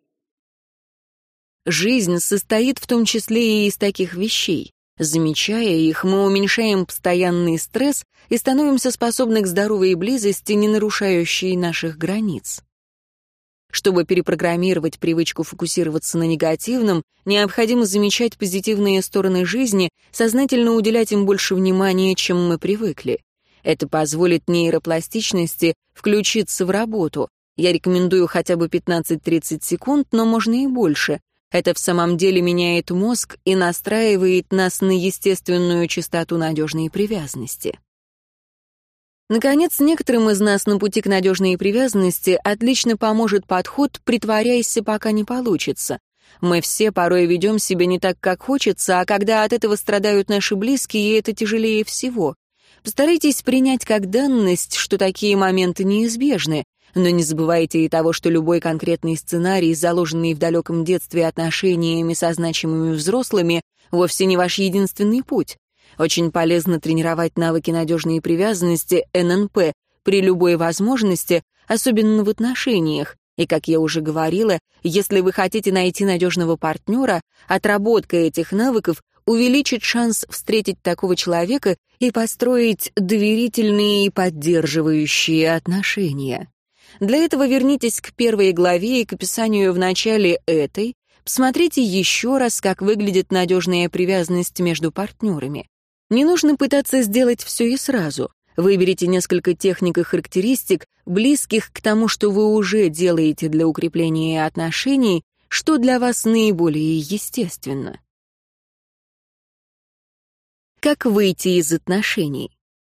Жизнь состоит в том числе и из таких вещей. Замечая их, мы уменьшаем постоянный стресс и становимся способны к здоровой близости, не нарушающей наших границ. Чтобы перепрограммировать привычку фокусироваться на негативном, необходимо замечать позитивные стороны жизни, сознательно уделять им больше внимания, чем мы привыкли. Это позволит нейропластичности включиться в работу. Я рекомендую хотя бы 15-30 секунд, но можно и больше. Это в самом деле меняет мозг и настраивает нас на естественную частоту надежной привязанности. Наконец, некоторым из нас на пути к надежной привязанности отлично поможет подход «притворяйся, пока не получится». Мы все порой ведем себя не так, как хочется, а когда от этого страдают наши близкие, это тяжелее всего. Постарайтесь принять как данность, что такие моменты неизбежны, но не забывайте и того, что любой конкретный сценарий, заложенный в далеком детстве отношениями со значимыми взрослыми, вовсе не ваш единственный путь. Очень полезно тренировать навыки надежной привязанности, ННП, при любой возможности, особенно в отношениях. И, как я уже говорила, если вы хотите найти надежного партнера, отработка этих навыков увеличит шанс встретить такого человека и построить доверительные и поддерживающие отношения. Для этого вернитесь к первой главе и к описанию в начале этой, посмотрите еще раз, как выглядит надежная привязанность между партнерами. Не нужно пытаться сделать все и сразу. Выберите несколько техник и характеристик, близких к тому, что вы уже делаете для укрепления отношений, что для вас наиболее естественно. Как выйти из отношений?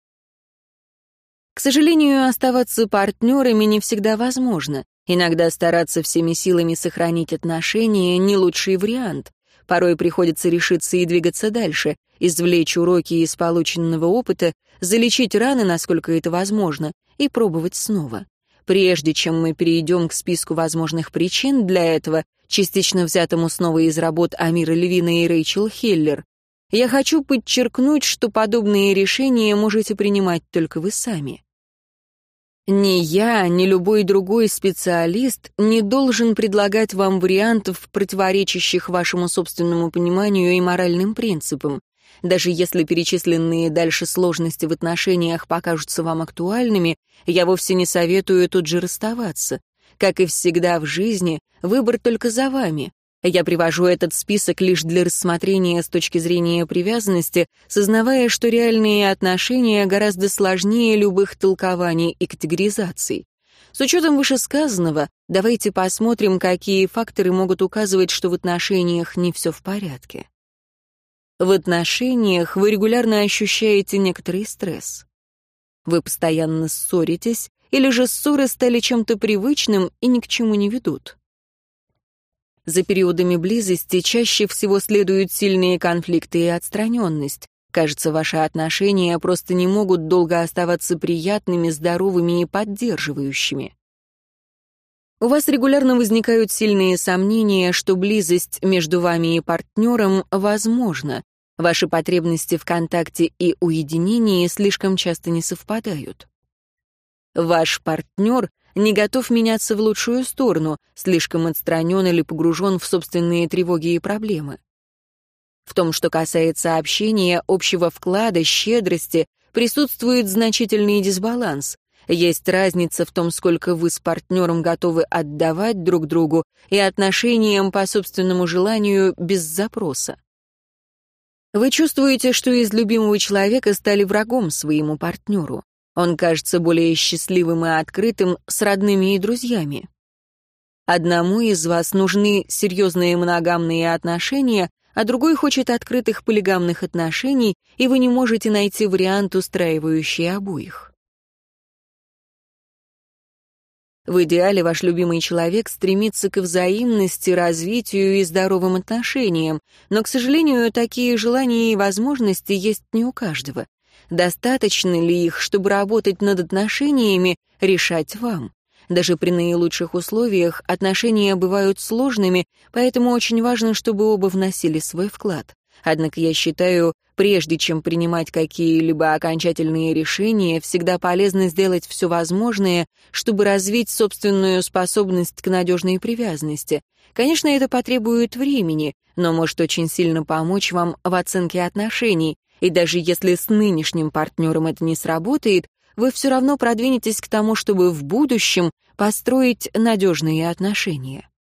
К сожалению, оставаться партнерами не всегда возможно. Иногда стараться всеми силами сохранить отношения — не лучший вариант. Порой приходится решиться и двигаться дальше, извлечь уроки из полученного опыта, залечить раны, насколько это возможно, и пробовать снова. Прежде чем мы перейдем к списку возможных причин для этого, частично взятому снова из работ Амира Левина и Рэйчел Хиллер, я хочу подчеркнуть, что подобные решения можете принимать только вы сами. Ни я, ни любой другой специалист не должен предлагать вам вариантов, противоречащих вашему собственному пониманию и моральным принципам. Даже если перечисленные дальше сложности в отношениях покажутся вам актуальными, я вовсе не советую тут же расставаться. Как и всегда в жизни, выбор только за вами. Я привожу этот список лишь для рассмотрения с точки зрения привязанности, сознавая, что реальные отношения гораздо сложнее любых толкований и категоризаций. С учетом вышесказанного, давайте посмотрим, какие факторы могут указывать, что в отношениях не все в порядке. В отношениях вы регулярно ощущаете некоторый стресс. Вы постоянно ссоритесь, или же ссоры стали чем-то привычным и ни к чему не ведут. За периодами близости чаще всего следуют сильные конфликты и отстраненность. Кажется, ваши отношения просто не могут долго оставаться приятными, здоровыми и поддерживающими. У вас регулярно возникают сильные сомнения, что близость между вами и партнером возможна. Ваши потребности в контакте и уединении слишком часто не совпадают. Ваш партнер не готов меняться в лучшую сторону, слишком отстранен или погружен в собственные тревоги и проблемы. В том, что касается общения, общего вклада, щедрости, присутствует значительный дисбаланс. Есть разница в том, сколько вы с партнером готовы отдавать друг другу, и отношениям по собственному желанию без запроса. Вы чувствуете, что из любимого человека стали врагом своему партнеру. Он кажется более счастливым и открытым с родными и друзьями. Одному из вас нужны серьезные моногамные отношения, а другой хочет открытых полигамных отношений, и вы не можете найти вариант, устраивающий обоих. В идеале ваш любимый человек стремится к взаимности, развитию и здоровым отношениям, но, к сожалению, такие желания и возможности есть не у каждого. Достаточно ли их, чтобы работать над отношениями, решать вам? Даже при наилучших условиях отношения бывают сложными, поэтому очень важно, чтобы оба вносили свой вклад. Однако я считаю, прежде чем принимать какие-либо окончательные решения, всегда полезно сделать все возможное, чтобы развить собственную способность к надежной привязанности. Конечно, это потребует времени, но может очень сильно помочь вам в оценке отношений, и даже если с нынешним партнером это не сработает, вы все равно продвинетесь к тому, чтобы в будущем построить надежные отношения.